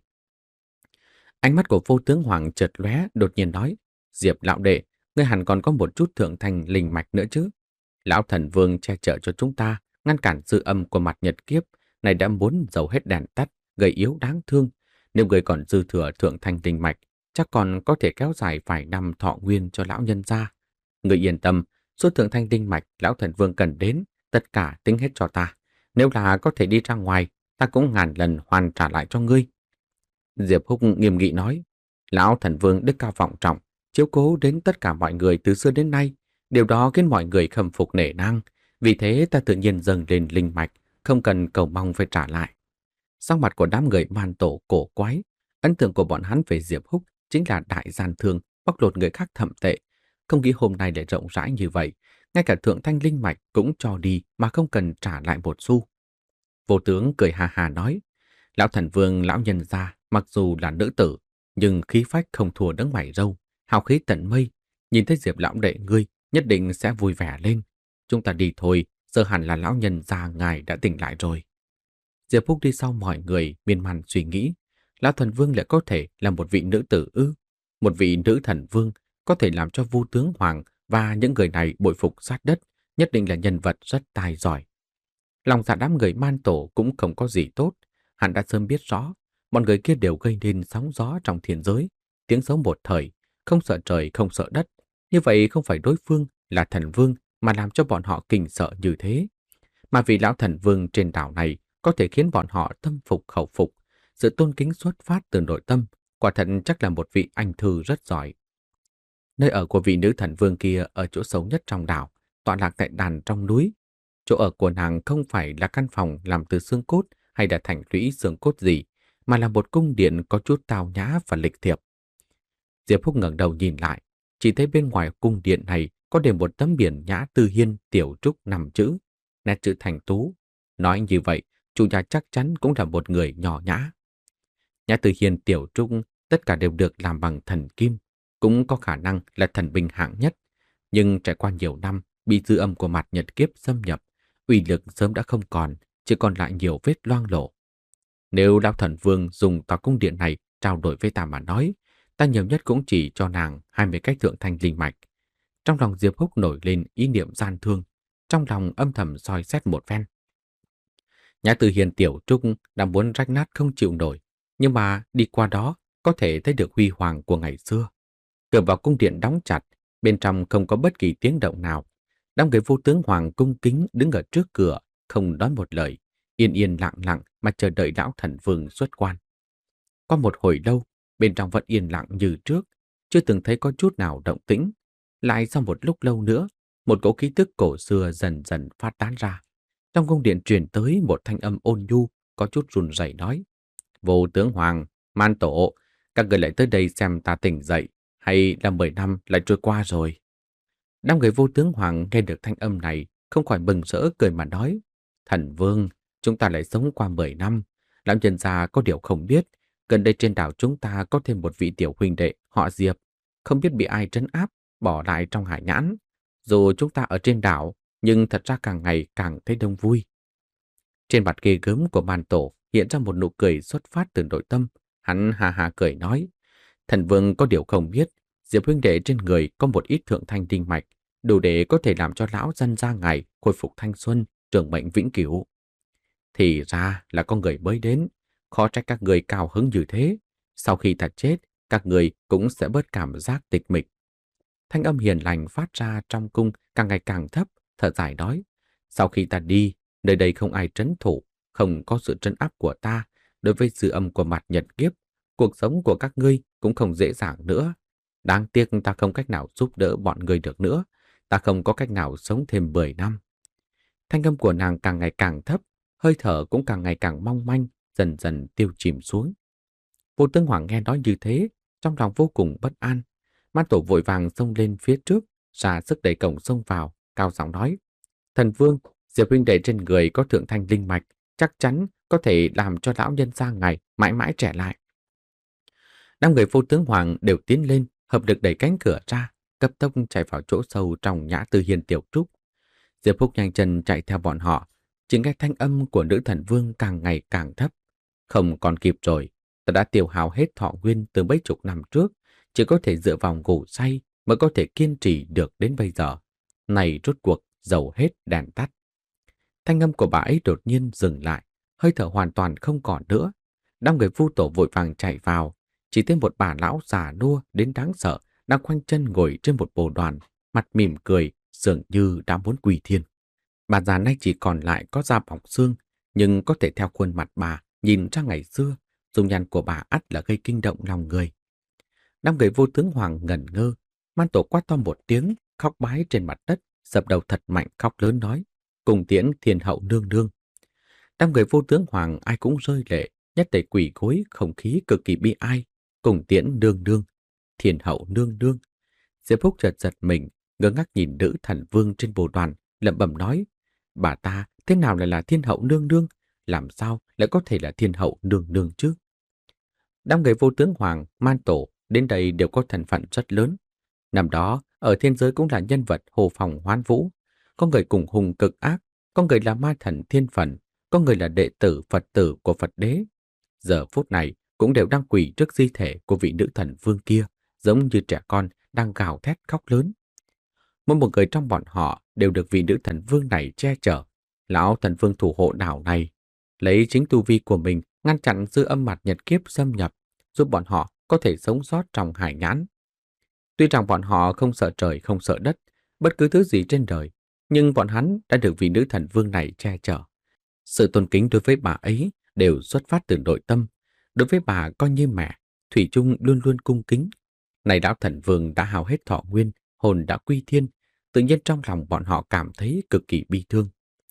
Ánh mắt của vô tướng Hoàng chợt lóe, đột nhiên nói, Diệp lão đệ, ngươi hẳn còn có một chút thượng thành linh mạch nữa chứ. Lão thần vương che chở cho chúng ta, ngăn cản dư âm của mặt nhật kiếp, này đã muốn dầu hết đèn tắt, gầy yếu đáng thương. Nếu người còn dư thừa thượng thành linh mạch, chắc còn có thể kéo dài vài năm thọ nguyên cho lão nhân gia. Người yên tâm, số thượng thanh linh mạch lão thần vương cần đến, tất cả tính hết cho ta. Nếu là có thể đi ra ngoài, ta cũng ngàn lần hoàn trả lại cho ngươi. Diệp Húc nghiêm nghị nói, lão thần vương đức cao vọng trọng, chiếu cố đến tất cả mọi người từ xưa đến nay, điều đó khiến mọi người khâm phục nể nang, vì thế ta tự nhiên dâng lên linh mạch, không cần cầu mong phải trả lại. Sắc mặt của đám người man tổ cổ quái, ấn tượng của bọn hắn về Diệp Húc chính là đại gian thương, bóc lột người khác thậm tệ. Không nghĩ hôm nay lại rộng rãi như vậy, ngay cả thượng thanh linh mạch cũng cho đi mà không cần trả lại một xu. Vô tướng cười hà hà nói, lão thần vương lão nhân gia mặc dù là nữ tử, nhưng khí phách không thua đấng mày râu, hào khí tận mây. Nhìn thấy Diệp lão đệ ngươi nhất định sẽ vui vẻ lên. Chúng ta đi thôi, giờ hẳn là lão nhân gia ngài đã tỉnh lại rồi. Diệp Húc đi sau mọi người miên man suy nghĩ, lão thần vương lại có thể là một vị nữ tử ư? Một vị nữ thần vương có thể làm cho Vu tướng Hoàng và những người này bội phục sát đất, nhất định là nhân vật rất tài giỏi. Lòng dạ đám người man tổ cũng không có gì tốt, hắn đã sớm biết rõ, bọn người kia đều gây nên sóng gió trong thiên giới, tiếng xấu một thời, không sợ trời không sợ đất, Như vậy không phải đối phương là thần vương mà làm cho bọn họ kinh sợ như thế, mà vì lão thần vương trên đảo này có thể khiến bọn họ tâm phục khẩu phục. Sự tôn kính xuất phát từ nội tâm, quả thật chắc là một vị anh thư rất giỏi. Nơi ở của vị nữ thần vương kia ở chỗ sâu nhất trong đảo, tọa lạc tại đàn trong núi. Chỗ ở của nàng không phải là căn phòng làm từ xương cốt hay là thành lũy xương cốt gì, mà là một cung điện có chút tao nhã và lịch thiệp. Diệp Húc ngẩng đầu nhìn lại, chỉ thấy bên ngoài cung điện này có để một tấm biển Nhã Tư Hiên Tiểu Trúc năm chữ, nét chữ thành tú. Nói như vậy, chủ nhà chắc chắn cũng là một người nhỏ nhã. Nhã Tư Hiên Tiểu Trúc tất cả đều được làm bằng thần kim, cũng có khả năng là thần binh hạng nhất, nhưng trải qua nhiều năm bị dư âm của mặt nhật kiếp xâm nhập, uy lực sớm đã không còn, chỉ còn lại nhiều vết loang lổ. Nếu lão thần vương dùng tòa cung điện này trao đổi với ta mà nói, ta nhiều nhất cũng chỉ cho nàng hai mươi cách thượng thanh linh mạch. Trong lòng Diệp Húc nổi lên ý niệm gian thương, trong lòng âm thầm soi xét một phen. Nhã Từ Hiền Tiểu Trúc đã muốn rách nát không chịu nổi, nhưng mà đi qua đó có thể thấy được huy hoàng của ngày xưa. Cửa vào cung điện đóng chặt, bên trong không có bất kỳ tiếng động nào. Đám người vô tướng hoàng cung kính đứng ở trước cửa, không nói một lời, yên yên lặng lặng mà chờ đợi lão thần vương xuất quan. Qua một hồi lâu, bên trong vẫn yên lặng như trước, chưa từng thấy có chút nào động tĩnh. Lại sau một lúc lâu nữa, một cỗ khí tức cổ xưa dần dần phát tán ra. Trong cung điện truyền tới một thanh âm ôn nhu, có chút run rẩy nói: "Vô tướng hoàng, Man tổ, các người lại tới đây xem ta tỉnh dậy, hay là mười năm lại trôi qua rồi?" Đám người vô tướng hoàng nghe được thanh âm này, không khỏi mừng rỡ cười mà nói: "Thần vương, chúng ta lại sống qua mười năm. Lão nhân gia có điều không biết, gần đây trên đảo chúng ta có thêm một vị tiểu huynh đệ họ Diệp, không biết bị ai trấn áp, bỏ lại trong hải nhãn. Dù chúng ta ở trên đảo, nhưng thật ra càng ngày càng thấy đông vui." Trên mặt ghê gớm của Man tổ hiện ra một nụ cười xuất phát từ nội tâm. Hắn hà hà cười nói: "Thần vương có điều không biết, Diệp huynh đệ trên người có một ít thượng thanh tinh mạch, đủ để có thể làm cho lão dân gia ngài khôi phục thanh xuân, trường mệnh vĩnh cửu." "Thì ra là có người mới đến, khó trách các người cao hứng như thế. Sau khi ta chết, các người cũng sẽ bớt cảm giác tịch mịch." Thanh âm hiền lành phát ra trong cung càng ngày càng thấp, thở dài nói: "Sau khi ta đi, nơi đây không ai trấn thủ, không có sự trấn áp của ta, đối với dư âm của mặt nhật kiếp, cuộc sống của các ngươi cũng không dễ dàng nữa. Đáng tiếc ta không cách nào giúp đỡ bọn ngươi được nữa, ta không có cách nào sống thêm mười năm." Thanh âm của nàng càng ngày càng thấp, hơi thở cũng càng ngày càng mong manh, dần dần tiêu chìm xuống. Vô Tướng Hoàng nghe nói như thế, trong lòng vô cùng bất an. Man tổ vội vàng xông lên phía trước, ra sức đẩy cổng xông vào, cao giọng nói: "Thần vương, Diệp huynh đệ trên người có thượng thanh linh mạch, chắc chắn có thể làm cho lão nhân gia ngài mãi mãi trẻ lại." Năm người Vô Tướng Hoàng đều tiến lên, hợp lực đẩy cánh cửa ra, cấp tốc chạy vào chỗ sâu trong Nhã Tư Hiên Tiểu Trúc. Diệp Húc nhanh chân chạy theo bọn họ, chỉ nghe thanh âm của nữ thần vương càng ngày càng thấp. "Không còn kịp rồi, ta đã tiêu hao hết thọ nguyên từ mấy chục năm trước, chỉ có thể dựa vào ngủ say mới có thể kiên trì được đến bây giờ. Này rốt cuộc dầu hết đèn tắt." Thanh âm của bà ấy đột nhiên dừng lại, hơi thở hoàn toàn không còn nữa. Đám người Vu tổ vội vàng chạy vào, chỉ thấy một bà lão già nua đến đáng sợ đang khoanh chân ngồi trên một bồ đoàn, mặt mỉm cười, dường như đã muốn quỳ thiên. Bà già nay chỉ còn lại có da bọc xương, nhưng có thể theo khuôn mặt bà nhìn ra ngày xưa, dung nhan của bà ắt là gây kinh động lòng người. Năm người Vô Tướng Hoàng ngẩn ngơ, Man tổ quát to một tiếng, khóc bái trên mặt đất, dập đầu thật mạnh khóc lớn nói: "Cùng tiễn thiên hậu nương nương." Năm người Vô Tướng Hoàng ai cũng rơi lệ, nhất tề quỳ gối, không khí cực kỳ bi ai. "Cùng tiễn nương nương, thiên hậu nương nương." Diệp Phúc chợt giật mình, ngơ ngác nhìn nữ thần vương trên bồ đoàn, lẩm bẩm nói: "Bà ta thế nào lại là thiên hậu nương nương? Làm sao lại có thể là thiên hậu nương nương chứ?" Đám người Vô Tướng Hoàng, Man tổ đến đây đều có thân phận rất lớn. Năm đó, ở thiên giới cũng là nhân vật hồ phòng hoán vũ. Có người cùng hùng cực ác, có người là ma thần thiên phần, có người là đệ tử Phật tử của Phật đế. Giờ phút này cũng đều đang quỳ trước di thể của vị nữ thần vương kia, giống như trẻ con đang gào thét khóc lớn. Mỗi một người trong bọn họ đều được vị nữ thần vương này che chở. Lão thần vương thủ hộ đảo này, lấy chính tu vi của mình ngăn chặn dư âm mặt nhật kiếp xâm nhập, giúp bọn họ có thể sống sót trong hải nhãn. Tuy rằng bọn họ không sợ trời không sợ đất, bất cứ thứ gì trên đời, nhưng bọn hắn đã được vị nữ thần vương này che chở. Sự tôn kính đối với bà ấy đều xuất phát từ nội tâm. Đối với bà coi như mẹ, Thủy chung luôn luôn cung kính. Này lão thần vương đã hao hết thọ nguyên, hồn đã quy thiên, tự nhiên trong lòng bọn họ cảm thấy cực kỳ bi thương.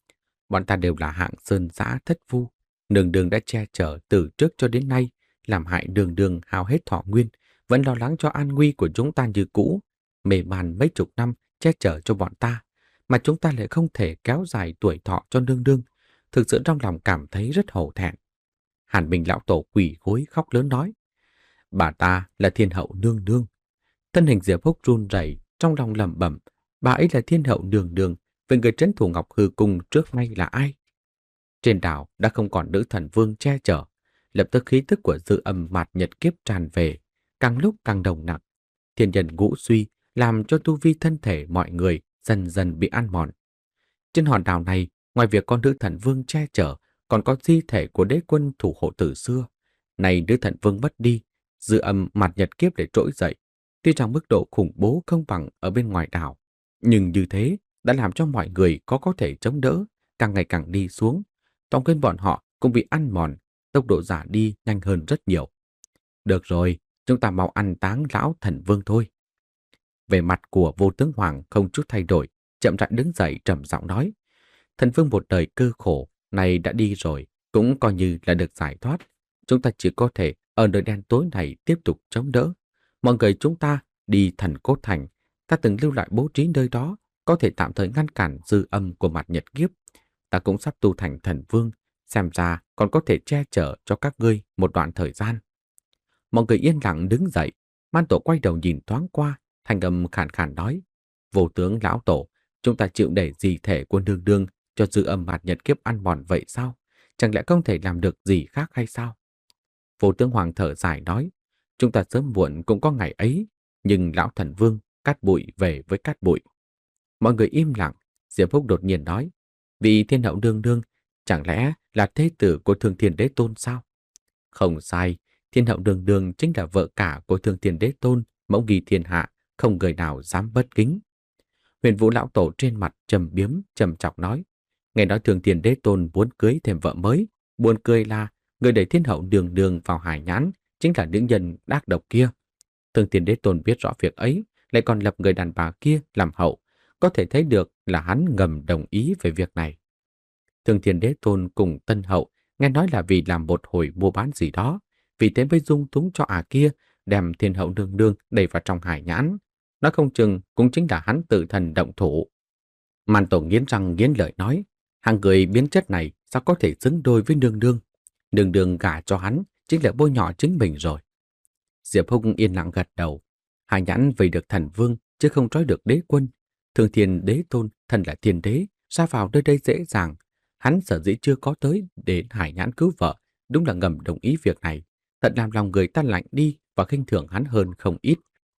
Bọn ta đều là hạng sơn dã thất phu, nương nương đã che chở từ trước cho đến nay, làm hại nương nương hao hết thọ nguyên, vẫn lo lắng cho an nguy của chúng ta như cũ, mê man mấy chục năm che chở cho bọn ta, mà chúng ta lại không thể kéo dài tuổi thọ cho nương nương, thực sự trong lòng cảm thấy rất hổ thẹn. Hàn Bình lão tổ quỳ gối khóc lớn nói, bà ta là thiên hậu nương nương. Thân hình Diệp Húc run rẩy, trong lòng lẩm bẩm, bà ấy là thiên hậu nương nương, vậy người trấn thủ Ngọc Hư Cung trước nay là ai? Trên đảo đã không còn nữ thần vương che chở, lập tức khí tức của dư âm mạt nhật kiếp tràn về, càng lúc càng nồng nặng. Thiên nhân ngũ suy làm cho tu vi thân thể mọi người dần dần bị ăn mòn. Trên hòn đảo này, ngoài việc con nữ thần vương che chở, còn có di thể của đế quân thủ hộ từ xưa. Này nữ thần vương mất đi, dư âm mạt nhật kiếp để trỗi dậy. Tuy rằng mức độ khủng bố không bằng ở bên ngoài đảo, nhưng như thế đã làm cho mọi người có có thể chống đỡ, càng ngày càng đi xuống. Toàn quên bọn họ cũng bị ăn mòn, tốc độ giả đi nhanh hơn rất nhiều. Được rồi, chúng ta mau ăn táng lão thần vương thôi. Về mặt của vô tướng Hoàng không chút thay đổi, chậm rãi đứng dậy trầm giọng nói. Thần vương một đời cơ khổ, này đã đi rồi, cũng coi như là được giải thoát. Chúng ta chỉ có thể ở nơi đen tối này tiếp tục chống đỡ. Mọi người chúng ta đi Thần Cốt Thành, ta từng lưu lại bố trí nơi đó, có thể tạm thời ngăn cản dư âm của mặt nhật kiếp. Ta cũng sắp tu thành thần vương, xem ra còn có thể che chở cho các ngươi một đoạn thời gian. Mọi người yên lặng đứng dậy, Man Tổ quay đầu nhìn thoáng qua, thanh âm khàn khàn nói, vô tướng lão tổ, chúng ta chịu để di thể của nương nương cho dư âm mặt nhật kiếp ăn mòn vậy sao? Chẳng lẽ không thể làm được gì khác hay sao? Vô tướng Hoàng thở dài nói, chúng ta sớm muộn cũng có ngày ấy, nhưng lão thần vương cát bụi về với cát bụi. Mọi người im lặng, Diệp Phúc đột nhiên nói, vì thiên hậu nương nương chẳng lẽ là thế tử của Thương Thiên Đế Tôn sao? Không sai, thiên hậu nương nương chính là vợ cả của Thương Thiên Đế Tôn, mẫu nghi thiên hạ, không người nào dám bất kính. Huyền Vũ lão tổ trên mặt trầm biếm, trầm chọc nói, nghe nói Thương Thiên Đế Tôn muốn cưới thêm vợ mới, buồn cười là người đẩy thiên hậu nương nương vào hải nhãn chính là nữ nhân đác độc kia. Thương Thiên Đế Tôn biết rõ việc ấy, lại còn lập người đàn bà kia làm hậu, có thể thấy được là hắn ngầm đồng ý về việc này. Thương Thiên Đế Tôn cùng tân hậu nghe nói là vì làm một hồi mua bán gì đó, vì thế mới dung túng cho ả kia đem thiên hậu nương nương đẩy vào trong hải nhãn. Nói không chừng cũng chính là hắn tự thần động thủ. Man Tổ nghiến răng nghiến lợi nói, hàng người biến chất này sao có thể xứng đôi với nương nương? Nương nương gả cho hắn chính là bôi nhọ chính mình rồi. Diệp Hùng yên lặng gật đầu. Hải nhãn về được thần vương chứ không trói được đế quân. Thương Thiên Đế Tôn thân là thiên đế, ra vào nơi đây dễ dàng. Hắn sở dĩ chưa có tới đến hải nhãn cứu vợ, đúng là ngầm đồng ý việc này. Thật làm lòng người ta lạnh đi và khinh thường hắn hơn không ít.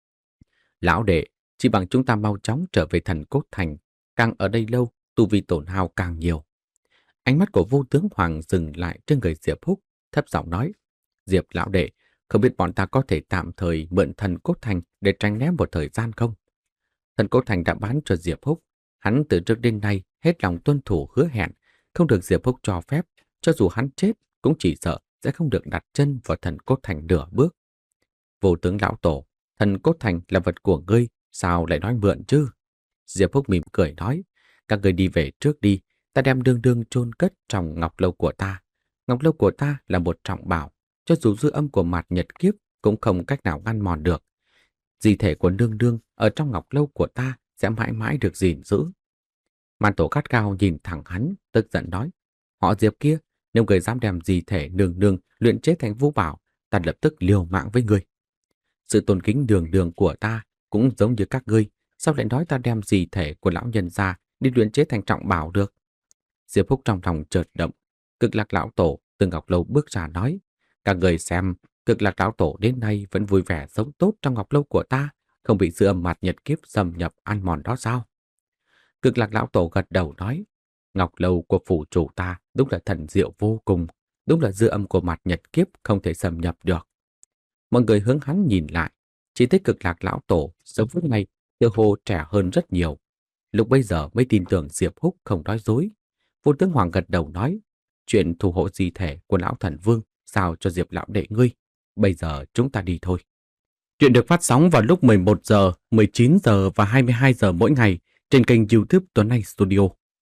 Lão đệ, chỉ bằng chúng ta mau chóng trở về Thần Cốt Thành, càng ở đây lâu, tu vi tổn hao càng nhiều. Ánh mắt của vô tướng Hoàng dừng lại trên người Diệp Húc, thấp giọng nói, Diệp lão đệ, không biết bọn ta có thể tạm thời mượn Thần Cốt Thành để tránh né một thời gian không? Thần Cốt Thành đã bán cho Diệp Húc, hắn từ trước đến nay hết lòng tuân thủ hứa hẹn, không được Diệp Húc cho phép, cho dù hắn chết cũng chỉ sợ sẽ không được đặt chân vào Thần Cốt Thành nửa bước. Vô tướng lão tổ, Thần Cốt Thành là vật của ngươi, sao lại nói mượn chứ? Diệp Húc mỉm cười nói, các ngươi đi về trước đi, ta đem đương đương chôn cất trong ngọc lâu của ta. Ngọc lâu của ta là một trọng bảo, cho dù dư âm của mạt nhật kiếp cũng không cách nào ngăn mòn được. Di thể của nương nương ở trong ngọc lâu của ta sẽ mãi mãi được gìn giữ. Man Tổ gắt gao nhìn thẳng hắn, tức giận nói, họ Diệp kia, nếu người dám đem di thể nương nương luyện chế thành vũ bảo, ta lập tức liều mạng với người. Sự tôn kính đường đường của ta cũng giống như các ngươi, sao lại nói ta đem di thể của lão nhân ra đi luyện chế thành trọng bảo được? Diệp Húc trong lòng chợt động, Cực Lạc lão tổ từ ngọc lâu bước ra nói, các người xem, Cực Lạc lão tổ đến nay vẫn vui vẻ sống tốt trong ngọc lâu của ta, không bị sự âm mạt nhật kiếp xâm nhập ăn mòn đó sao? Cực Lạc lão tổ gật đầu nói, ngọc lâu của phủ chủ ta đúng là thần diệu vô cùng, đúng là dư âm của mạt nhật kiếp không thể xâm nhập được. Mọi người hướng hắn nhìn lại, Chỉ thấy Cực Lạc lão tổ giờ phút này tựa hồ trẻ hơn rất nhiều. Lúc bây giờ mới tin tưởng Diệp Húc không nói dối. Vô Tướng Hoàng gật đầu nói, chuyện thủ hộ di thể của lão thần vương giao cho Diệp lão đệ ngươi. Bây giờ chúng ta đi thôi. Chuyện được phát sóng vào lúc mười một giờ, mười chín giờ và hai mươi hai giờ mỗi ngày trên kênh YouTube Tuấn Anh Studio.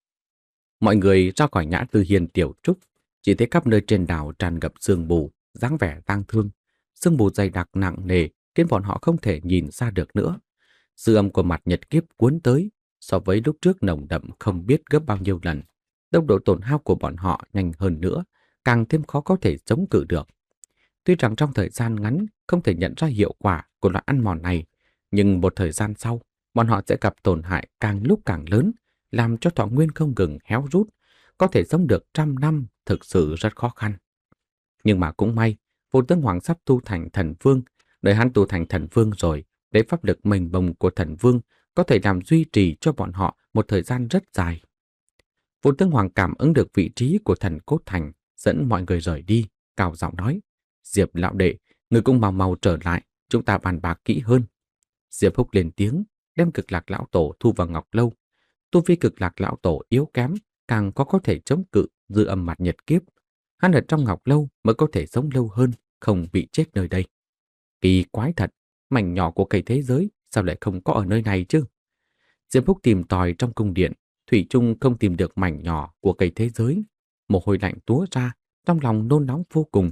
Mọi người ra khỏi Nhã Tư Hiên tiểu trúc, chỉ thấy khắp nơi trên đảo tràn ngập sương mù, dáng vẻ tang thương. Sương mù dày đặc nặng nề khiến bọn họ không thể nhìn xa được nữa. Dư âm của mặt nhật kiếp cuốn tới, so với lúc trước nồng đậm không biết gấp bao nhiêu lần. Tốc độ tổn hao của bọn họ nhanh hơn nữa, càng thêm khó có thể chống cự được. Tuy rằng trong thời gian ngắn không thể nhận ra hiệu quả của loại ăn mòn này, nhưng một thời gian sau, bọn họ sẽ gặp tổn hại càng lúc càng lớn, làm cho thọ nguyên không ngừng héo rút, có thể sống được trăm năm thực sự rất khó khăn. Nhưng mà cũng may, Vô Tướng Hoàng sắp tu thành thần vương, đợi hắn tu thành thần vương rồi, để pháp lực mênh mông của thần vương có thể làm duy trì cho bọn họ một thời gian rất dài. Vô Tướng Hoàng cảm ứng được vị trí của thần cốt thành, dẫn mọi người rời đi, cao giọng nói: Diệp lão đệ, người cũng mau mau trở lại, chúng ta bàn bạc kỹ hơn. Diệp Húc lên tiếng, đem Cực Lạc lão tổ thu vào ngọc lâu. Tu vi Cực Lạc lão tổ yếu kém, càng có có thể chống cự dư âm mặt nhật kiếp. Hắn ở trong ngọc lâu mới có thể sống lâu hơn, không bị chết nơi đây. Kỳ quái thật, mảnh nhỏ của cây thế giới sao lại không có ở nơi này chứ? Diệp Húc tìm tòi trong cung điện, thủy chung không tìm được mảnh nhỏ của cây thế giới. Mồ hôi lạnh túa ra, trong lòng nôn nóng vô cùng.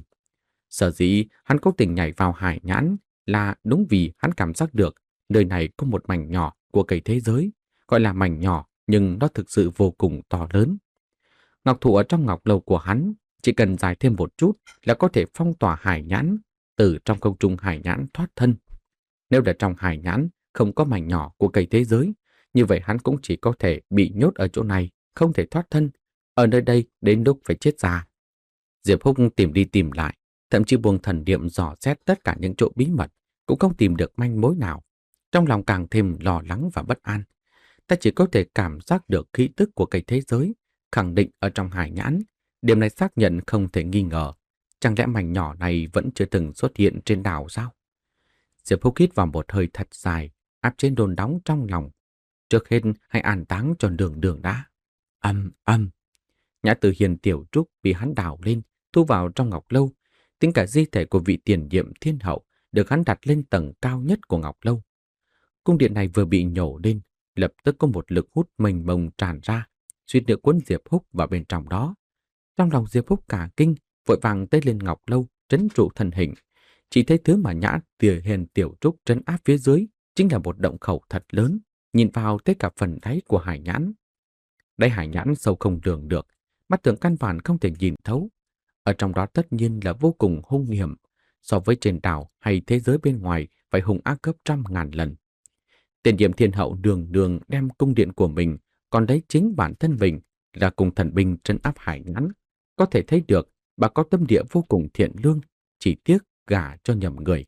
Sở dĩ hắn cố tình nhảy vào hải nhãn là đúng vì hắn cảm giác được nơi này có một mảnh nhỏ của cây thế giới, gọi là mảnh nhỏ nhưng nó thực sự vô cùng to lớn. Ngọc thụ ở trong ngọc lâu của hắn chỉ cần dài thêm một chút là có thể phong tỏa hải nhãn, từ trong không trung hải nhãn thoát thân. Nếu là trong hải nhãn không có mảnh nhỏ của cây thế giới, như vậy hắn cũng chỉ có thể bị nhốt ở chỗ này, không thể thoát thân, ở nơi đây đến lúc phải chết già. Diệp Húc tìm đi tìm lại, thậm chí buông thần niệm dò xét tất cả những chỗ bí mật, cũng không tìm được manh mối nào. Trong lòng càng thêm lo lắng và bất an. Ta chỉ có thể cảm giác được khí tức của cây thế giới, khẳng định ở trong hải nhãn. Điểm này xác nhận không thể nghi ngờ. Chẳng lẽ mảnh nhỏ này vẫn chưa từng xuất hiện trên đảo sao? Diệp Húc hít vào một hơi thật dài, áp chế đồn đóng trong lòng. Trước hết hãy an táng cho đường đường đã. Âm âm. Nhã Từ Hiền tiểu trúc bị hắn đào lên, thu vào trong ngọc lâu. Tính cả di thể của vị tiền nhiệm thiên hậu được hắn đặt lên tầng cao nhất của ngọc lâu. Cung điện này vừa bị nhổ lên, lập tức có một lực hút mênh mông tràn ra, suýt nữa cuốn Diệp Húc vào bên trong đó. Trong lòng Diệp Húc cả kinh, vội vàng tới lên ngọc lâu trấn trụ thân hình. Chỉ thấy thứ mà Nhã Từ Hiền tiểu trúc trấn áp phía dưới chính là một động khẩu thật lớn, nhìn vào tới cả phần đáy của hải nhãn. Đáy hải nhãn sâu không lường được, mắt thường căn bản không thể nhìn thấu. Ở trong đó tất nhiên là vô cùng hung hiểm, so với trên đảo hay thế giới bên ngoài phải hung ác gấp trăm ngàn lần. Tiền nhiệm thiên hậu đường đường đem cung điện của mình, còn đấy chính bản thân mình là cùng thần binh trấn áp hải nhãn. Có thể thấy được bà có tâm địa vô cùng thiện lương, chỉ tiếc gả cho nhầm người.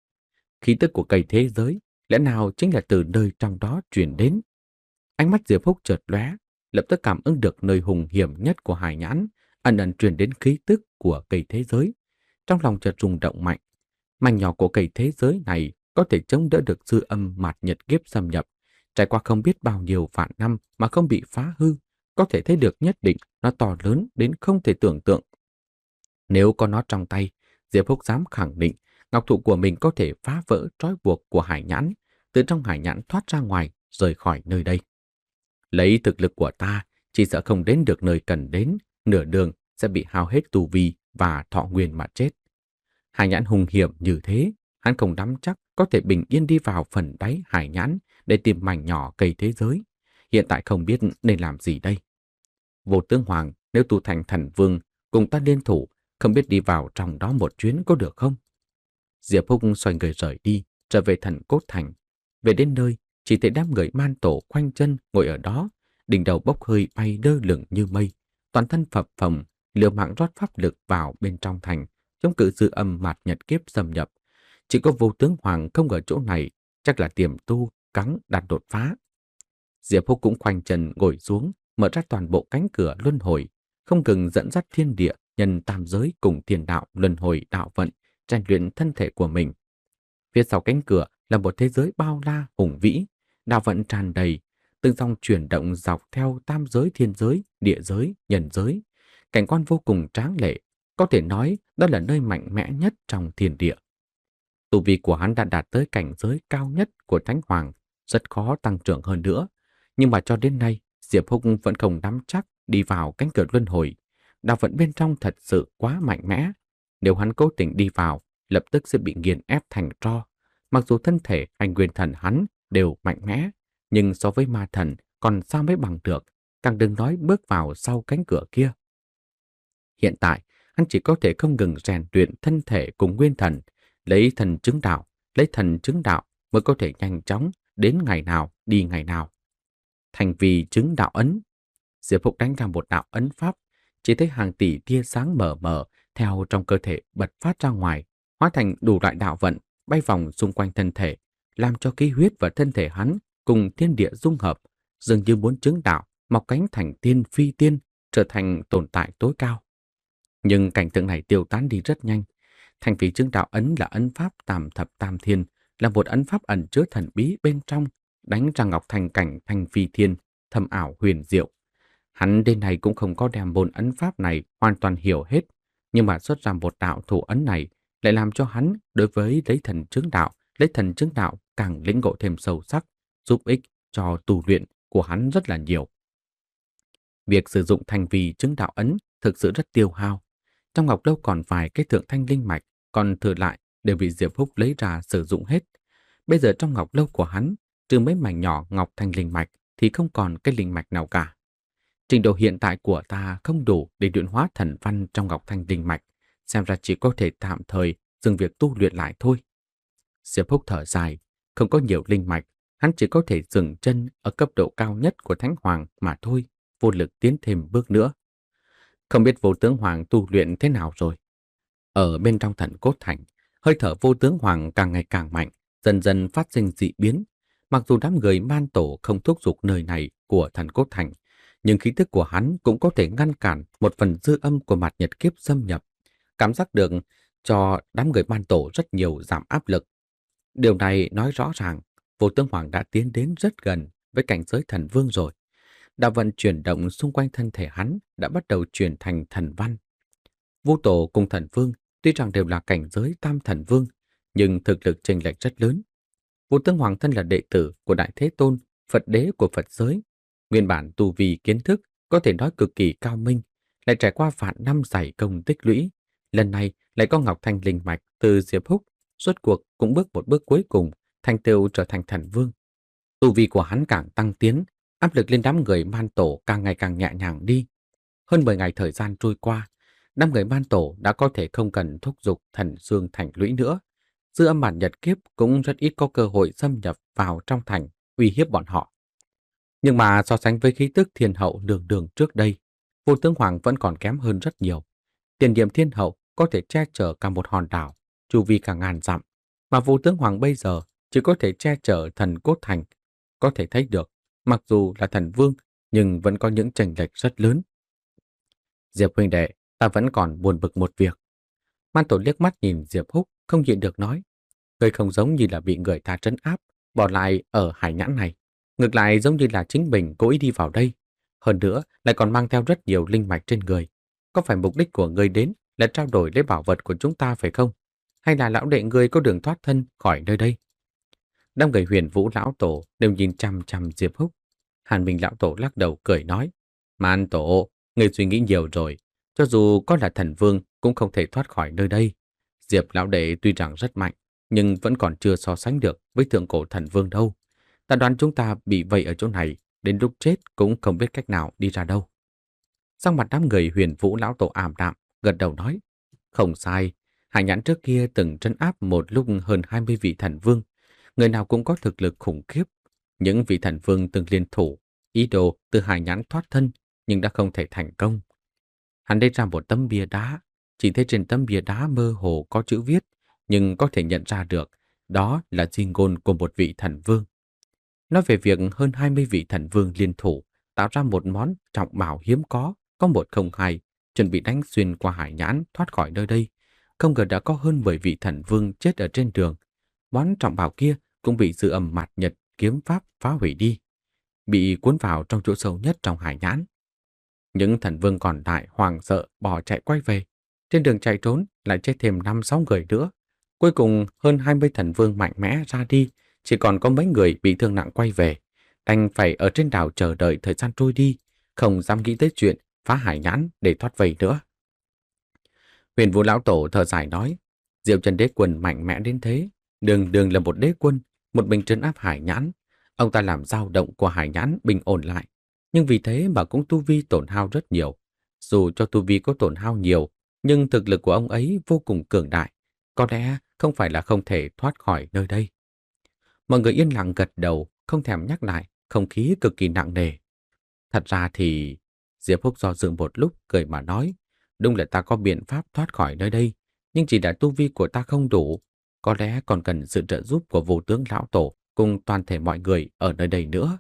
Khí tức của cây thế giới lẽ nào chính là từ nơi trong đó truyền đến. Ánh mắt Diệp Húc chợt lóe, lập tức cảm ứng được nơi hùng hiểm nhất của hải nhãn, ẩn ẩn truyền đến khí tức của cây thế giới. Trong lòng chợt rung động mạnh. Mảnh nhỏ của cây thế giới này có thể chống đỡ được dư âm mạt nhật kiếp xâm nhập, trải qua không biết bao nhiêu vạn năm mà không bị phá hư, có thể thấy được nhất định nó to lớn đến không thể tưởng tượng. Nếu có nó trong tay, Diệp Húc dám khẳng định ngọc thụ của mình có thể phá vỡ trói buộc của hải nhãn, từ trong hải nhãn thoát ra ngoài, rời khỏi nơi đây. Lấy thực lực của ta, chỉ sợ không đến được nơi cần đến, nửa đường sẽ bị hao hết tu vi và thọ nguyên mà chết. Hải nhãn hung hiểm như thế, hắn không nắm chắc có thể bình yên đi vào phần đáy hải nhãn để tìm mảnh nhỏ cây thế giới. Hiện tại không biết nên làm gì đây. Vô Tướng Hoàng nếu tu thành thần vương cùng ta liên thủ, không biết đi vào trong đó một chuyến có được không? Diệp Húc xoay người rời đi, trở về thần cốt thành. Về đến nơi, chỉ thấy đám người man tổ khoanh chân ngồi ở đó, đỉnh đầu bốc hơi bay lơ lửng như mây, toàn thân phập phồng, liều mạng rót pháp lực vào bên trong thành, chống cự dư âm mạt nhật kiếp xâm nhập. Chỉ có Vô Tướng Hoàng không ở chỗ này, chắc là tiềm tu, cắn đạt đột phá. Diệp Húc cũng khoanh chân ngồi xuống, mở ra toàn bộ cánh cửa luân hồi, không ngừng dẫn dắt thiên địa, nhân tam giới cùng thiên đạo luân hồi đạo vận, rèn luyện thân thể của mình. Phía sau cánh cửa là một thế giới bao la hùng vĩ, đạo vận tràn đầy, từng dòng chuyển động dọc theo tam giới thiên giới, địa giới, nhân giới. Cảnh quan vô cùng tráng lệ, có thể nói đó là nơi mạnh mẽ nhất trong thiên địa. Tu vi của hắn đã đạt tới cảnh giới cao nhất của Thánh Hoàng, rất khó tăng trưởng hơn nữa. Nhưng mà cho đến nay, Diệp Húc vẫn không nắm chắc đi vào cánh cửa luân hồi. Đạo vận bên trong thật sự quá mạnh mẽ. Nếu hắn cố tình đi vào, lập tức sẽ bị nghiền ép thành tro. Mặc dù thân thể hay nguyên thần hắn đều mạnh mẽ, nhưng so với ma thần còn sao mới bằng được, càng đừng nói bước vào sau cánh cửa kia. Hiện tại, hắn chỉ có thể không ngừng rèn luyện thân thể cùng nguyên thần, lấy thần chứng đạo, lấy thần chứng đạo mới có thể nhanh chóng đến ngày nào đi ngày nào. Thành vì chứng đạo ấn, Diệp Phúc đánh ra một đạo ấn pháp, chỉ thấy hàng tỷ tia sáng mờ mờ theo trong cơ thể bật phát ra ngoài, hóa thành đủ loại đạo vận bay vòng xung quanh thân thể, làm cho khí huyết và thân thể hắn cùng thiên địa dung hợp, dường như muốn chứng đạo, mọc cánh thành tiên phi tiên, trở thành tồn tại tối cao. Nhưng cảnh tượng này tiêu tán đi rất nhanh. Thành vì chứng đạo ấn là ấn pháp tam thập tam thiên, là một ấn pháp ẩn chứa thần bí bên trong, đánh ra ngọc thành cảnh thành phi thiên, thâm ảo huyền diệu. Hắn đến nay cũng không có đem môn ấn pháp này hoàn toàn hiểu hết, nhưng mà xuất ra một đạo thủ ấn này lại làm cho hắn đối với lấy thần chứng đạo, lấy thần chứng đạo càng lĩnh ngộ thêm sâu sắc, giúp ích cho tu luyện của hắn rất là nhiều. Việc sử dụng thành vì chứng đạo ấn thực sự rất tiêu hao. Trong ngọc lâu còn vài cái thượng thanh linh mạch, còn thừa lại đều bị Diệp Húc lấy ra sử dụng hết. Bây giờ trong ngọc lâu của hắn, trừ mấy mảnh nhỏ ngọc thanh linh mạch thì không còn cái linh mạch nào cả. Trình độ hiện tại của ta không đủ để luyện hóa thần văn trong ngọc thanh linh mạch, xem ra chỉ có thể tạm thời dừng việc tu luyện lại thôi. Diệp Húc thở dài, không có nhiều linh mạch, hắn chỉ có thể dừng chân ở cấp độ cao nhất của Thánh Hoàng mà thôi, vô lực tiến thêm bước nữa. Không biết Vô Tướng Hoàng tu luyện thế nào rồi. Ở bên trong thần cốt thành, hơi thở Vô Tướng Hoàng càng ngày càng mạnh, dần dần phát sinh dị biến. Mặc dù đám người man tổ không thúc giục nơi này của thần cốt thành, nhưng khí tức của hắn cũng có thể ngăn cản một phần dư âm của mặt nhật kiếp xâm nhập. Cảm giác được cho đám người man tổ rất nhiều giảm áp lực. Điều này nói rõ ràng Vô Tướng Hoàng đã tiến đến rất gần với cảnh giới thần vương rồi. Đạo vận chuyển động xung quanh thân thể hắn đã bắt đầu chuyển thành thần văn. Vu Tổ cùng thần vương tuy rằng đều là cảnh giới tam thần vương, nhưng thực lực chênh lệch rất lớn. Vô Tướng Hoàng thân là đệ tử của Đại Thế Tôn, Phật đế của Phật giới. Nguyên bản tu vi kiến thức có thể nói cực kỳ cao minh, lại trải qua vạn năm dày công tích lũy. Lần này lại có Ngọc Thanh linh mạch từ Diệp Húc, rốt cuộc cũng bước một bước cuối cùng, thành tựu trở thành thần vương. Tu vi của hắn càng tăng tiến, áp lực lên đám người man tổ càng ngày càng nhẹ nhàng đi. Hơn mười ngày thời gian trôi qua, đám người man tổ đã có thể không cần thúc giục thần dương thành lũy nữa. Dư âm bản nhật kiếp cũng rất ít có cơ hội xâm nhập vào trong thành, uy hiếp bọn họ. Nhưng mà so sánh với khí tức thiên hậu đường đường trước đây, Vô Tướng Hoàng vẫn còn kém hơn rất nhiều. Tiền nhiệm thiên hậu có thể che chở cả một hòn đảo, chu vi cả ngàn dặm, mà Vô Tướng Hoàng bây giờ chỉ có thể che chở thần cốt thành. Có thể thấy được, mặc dù là thần vương, nhưng vẫn có những chênh lệch rất lớn. Diệp huynh đệ, ta vẫn còn buồn bực một việc. Man tổ liếc mắt nhìn Diệp Húc, không nhịn được nói. Ngươi không giống như là bị người ta trấn áp, bỏ lại ở hải nhãn này. Ngược lại giống như là chính mình cố ý đi vào đây. Hơn nữa, lại còn mang theo rất nhiều linh mạch trên người. Có phải mục đích của ngươi đến là trao đổi lấy bảo vật của chúng ta phải không? Hay là lão đệ ngươi có đường thoát thân khỏi nơi đây? Đám người Huyền Vũ lão tổ đều nhìn chằm chằm Diệp Húc. Hàn Minh lão tổ lắc đầu cười nói. Man tổ, ngươi suy nghĩ nhiều rồi. Cho dù có là thần vương cũng không thể thoát khỏi nơi đây. Diệp lão đệ tuy rằng rất mạnh, nhưng vẫn còn chưa so sánh được với thượng cổ thần vương đâu. Ta đoán chúng ta bị vây ở chỗ này, đến lúc chết cũng không biết cách nào đi ra đâu. Sắc mặt đám người Huyền Vũ lão tổ ảm đạm, gật đầu nói. Không sai, Hải Nhãn trước kia từng trấn áp một lúc hơn hai mươi vị thần vương. Người nào cũng có thực lực khủng khiếp. Những vị thần vương từng liên thủ, ý đồ từ Hải Nhãn thoát thân, nhưng đã không thể thành công. Hắn lấy ra một tấm bia đá, chỉ thấy trên tấm bia đá mơ hồ có chữ viết, nhưng có thể nhận ra được đó là di ngôn của một vị thần vương. Nói về việc hơn hai mươi vị thần vương liên thủ tạo ra một món trọng bảo hiếm có, có một không hai, chuẩn bị đánh xuyên qua Hải Nhãn thoát khỏi nơi đây. Không ngờ đã có hơn mười vị thần vương chết ở trên đường. Món trọng bảo kia cũng bị dư âm mạt nhật kiếm pháp phá hủy đi, bị cuốn vào trong chỗ sâu nhất trong hải nhãn. Những thần vương còn lại hoảng sợ bỏ chạy quay về. Trên đường chạy trốn lại chết thêm năm sáu người nữa. Cuối cùng hơn hai mươi thần vương mạnh mẽ ra đi, chỉ còn có mấy người bị thương nặng quay về. Đành phải ở trên đảo chờ đợi thời gian trôi đi, không dám nghĩ tới chuyện phá hải nhãn để thoát vây nữa. Huyền Vũ lão tổ thở dài nói, Diệu Chân đế quân mạnh mẽ đến thế, đường đường là một đế quân, một mình trấn áp hải nhãn. Ông ta làm dao động của hải nhãn bình ổn lại, nhưng vì thế mà cũng tu vi tổn hao rất nhiều. Dù cho tu vi có tổn hao nhiều, nhưng thực lực của ông ấy vô cùng cường đại, có lẽ không phải là không thể thoát khỏi nơi đây. Mọi người yên lặng gật đầu, không thèm nhắc lại, không khí cực kỳ nặng nề. Thật ra thì... Diệp Húc do dự một lúc cười mà nói, đúng là ta có biện pháp thoát khỏi nơi đây, nhưng chỉ là tu vi của ta không đủ, có lẽ còn cần sự trợ giúp của vô tướng lão tổ cùng toàn thể mọi người ở nơi đây nữa.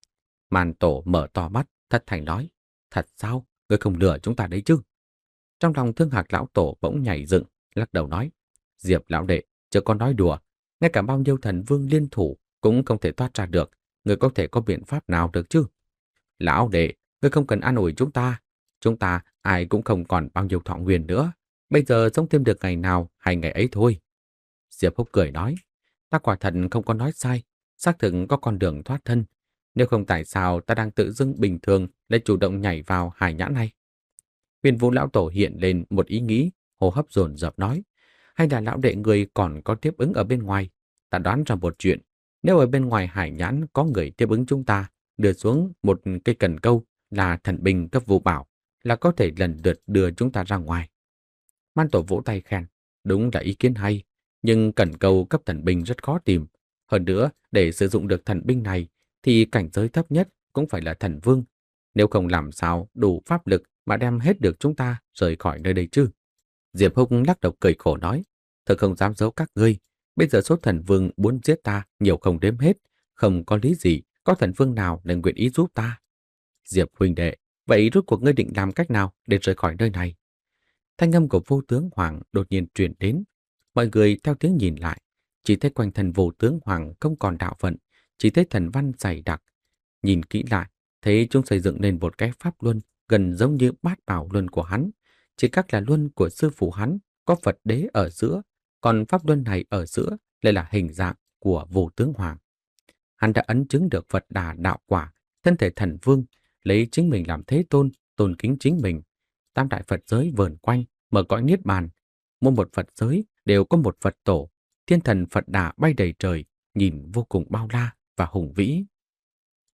Màn tổ mở to mắt, thất thành nói, thật sao, ngươi không lừa chúng ta đấy chứ? Trong lòng Thương Hạc lão tổ bỗng nhảy dựng, lắc đầu nói, Diệp lão đệ, chưa có nói đùa, ngay cả bao nhiêu thần vương liên thủ cũng không thể thoát ra được, ngươi có thể có biện pháp nào được chứ? Lão đệ, ngươi không cần an ủi chúng ta, chúng ta ai cũng không còn bao nhiêu thọ nguyên nữa, bây giờ sống thêm được ngày nào hay ngày ấy thôi. Diệp Húc cười nói, ta quả thật không có nói sai, xác thực có con đường thoát thân, nếu không tại sao ta đang tự dưng bình thường lại chủ động nhảy vào hải nhãn này? Huyền Vũ lão tổ hiện lên một ý nghĩ, hô hấp dồn dập nói, hay là lão đệ người còn có tiếp ứng ở bên ngoài? Ta đoán ra một chuyện, nếu ở bên ngoài hải nhãn có người tiếp ứng chúng ta, đưa xuống một cây cần câu là thần binh cấp vô bảo, là có thể lần lượt đưa chúng ta ra ngoài. Man tổ vỗ tay khen, đúng là ý kiến hay, nhưng cần câu cấp thần binh rất khó tìm. Hơn nữa, để sử dụng được thần binh này, thì cảnh giới thấp nhất cũng phải là thần vương. Nếu không làm sao đủ pháp lực mà đem hết được chúng ta rời khỏi nơi đây chứ? Diệp Húc lắc đầu cười khổ nói, thật không dám giấu các ngươi, bây giờ số thần vương muốn giết ta nhiều không đếm hết, không có lý gì có thần vương nào nên nguyện ý giúp ta. Diệp huynh đệ, vậy rốt cuộc ngươi định làm cách nào để rời khỏi nơi này? Thanh âm của vô tướng Hoàng đột nhiên truyền đến. Mọi người theo tiếng nhìn lại, chỉ thấy quanh thân vô tướng Hoàng không còn đạo vận, chỉ thấy thần văn dày đặc. Nhìn kỹ lại, thấy chúng xây dựng nên một cái pháp luân gần giống như bát bảo luân của hắn. Chỉ khác là luân của sư phụ hắn có Phật đế ở giữa, còn pháp luân này ở giữa lại là hình dạng của vô tướng Hoàng. Hắn đã ấn chứng được Phật Đà đạo quả, thân thể thần vương, lấy chính mình làm thế tôn, tôn kính chính mình. Tam đại Phật giới vờn quanh, mở cõi niết bàn. Mỗi một Phật giới đều có một Phật tổ, thiên thần Phật Đà bay đầy trời, nhìn vô cùng bao la và hùng vĩ.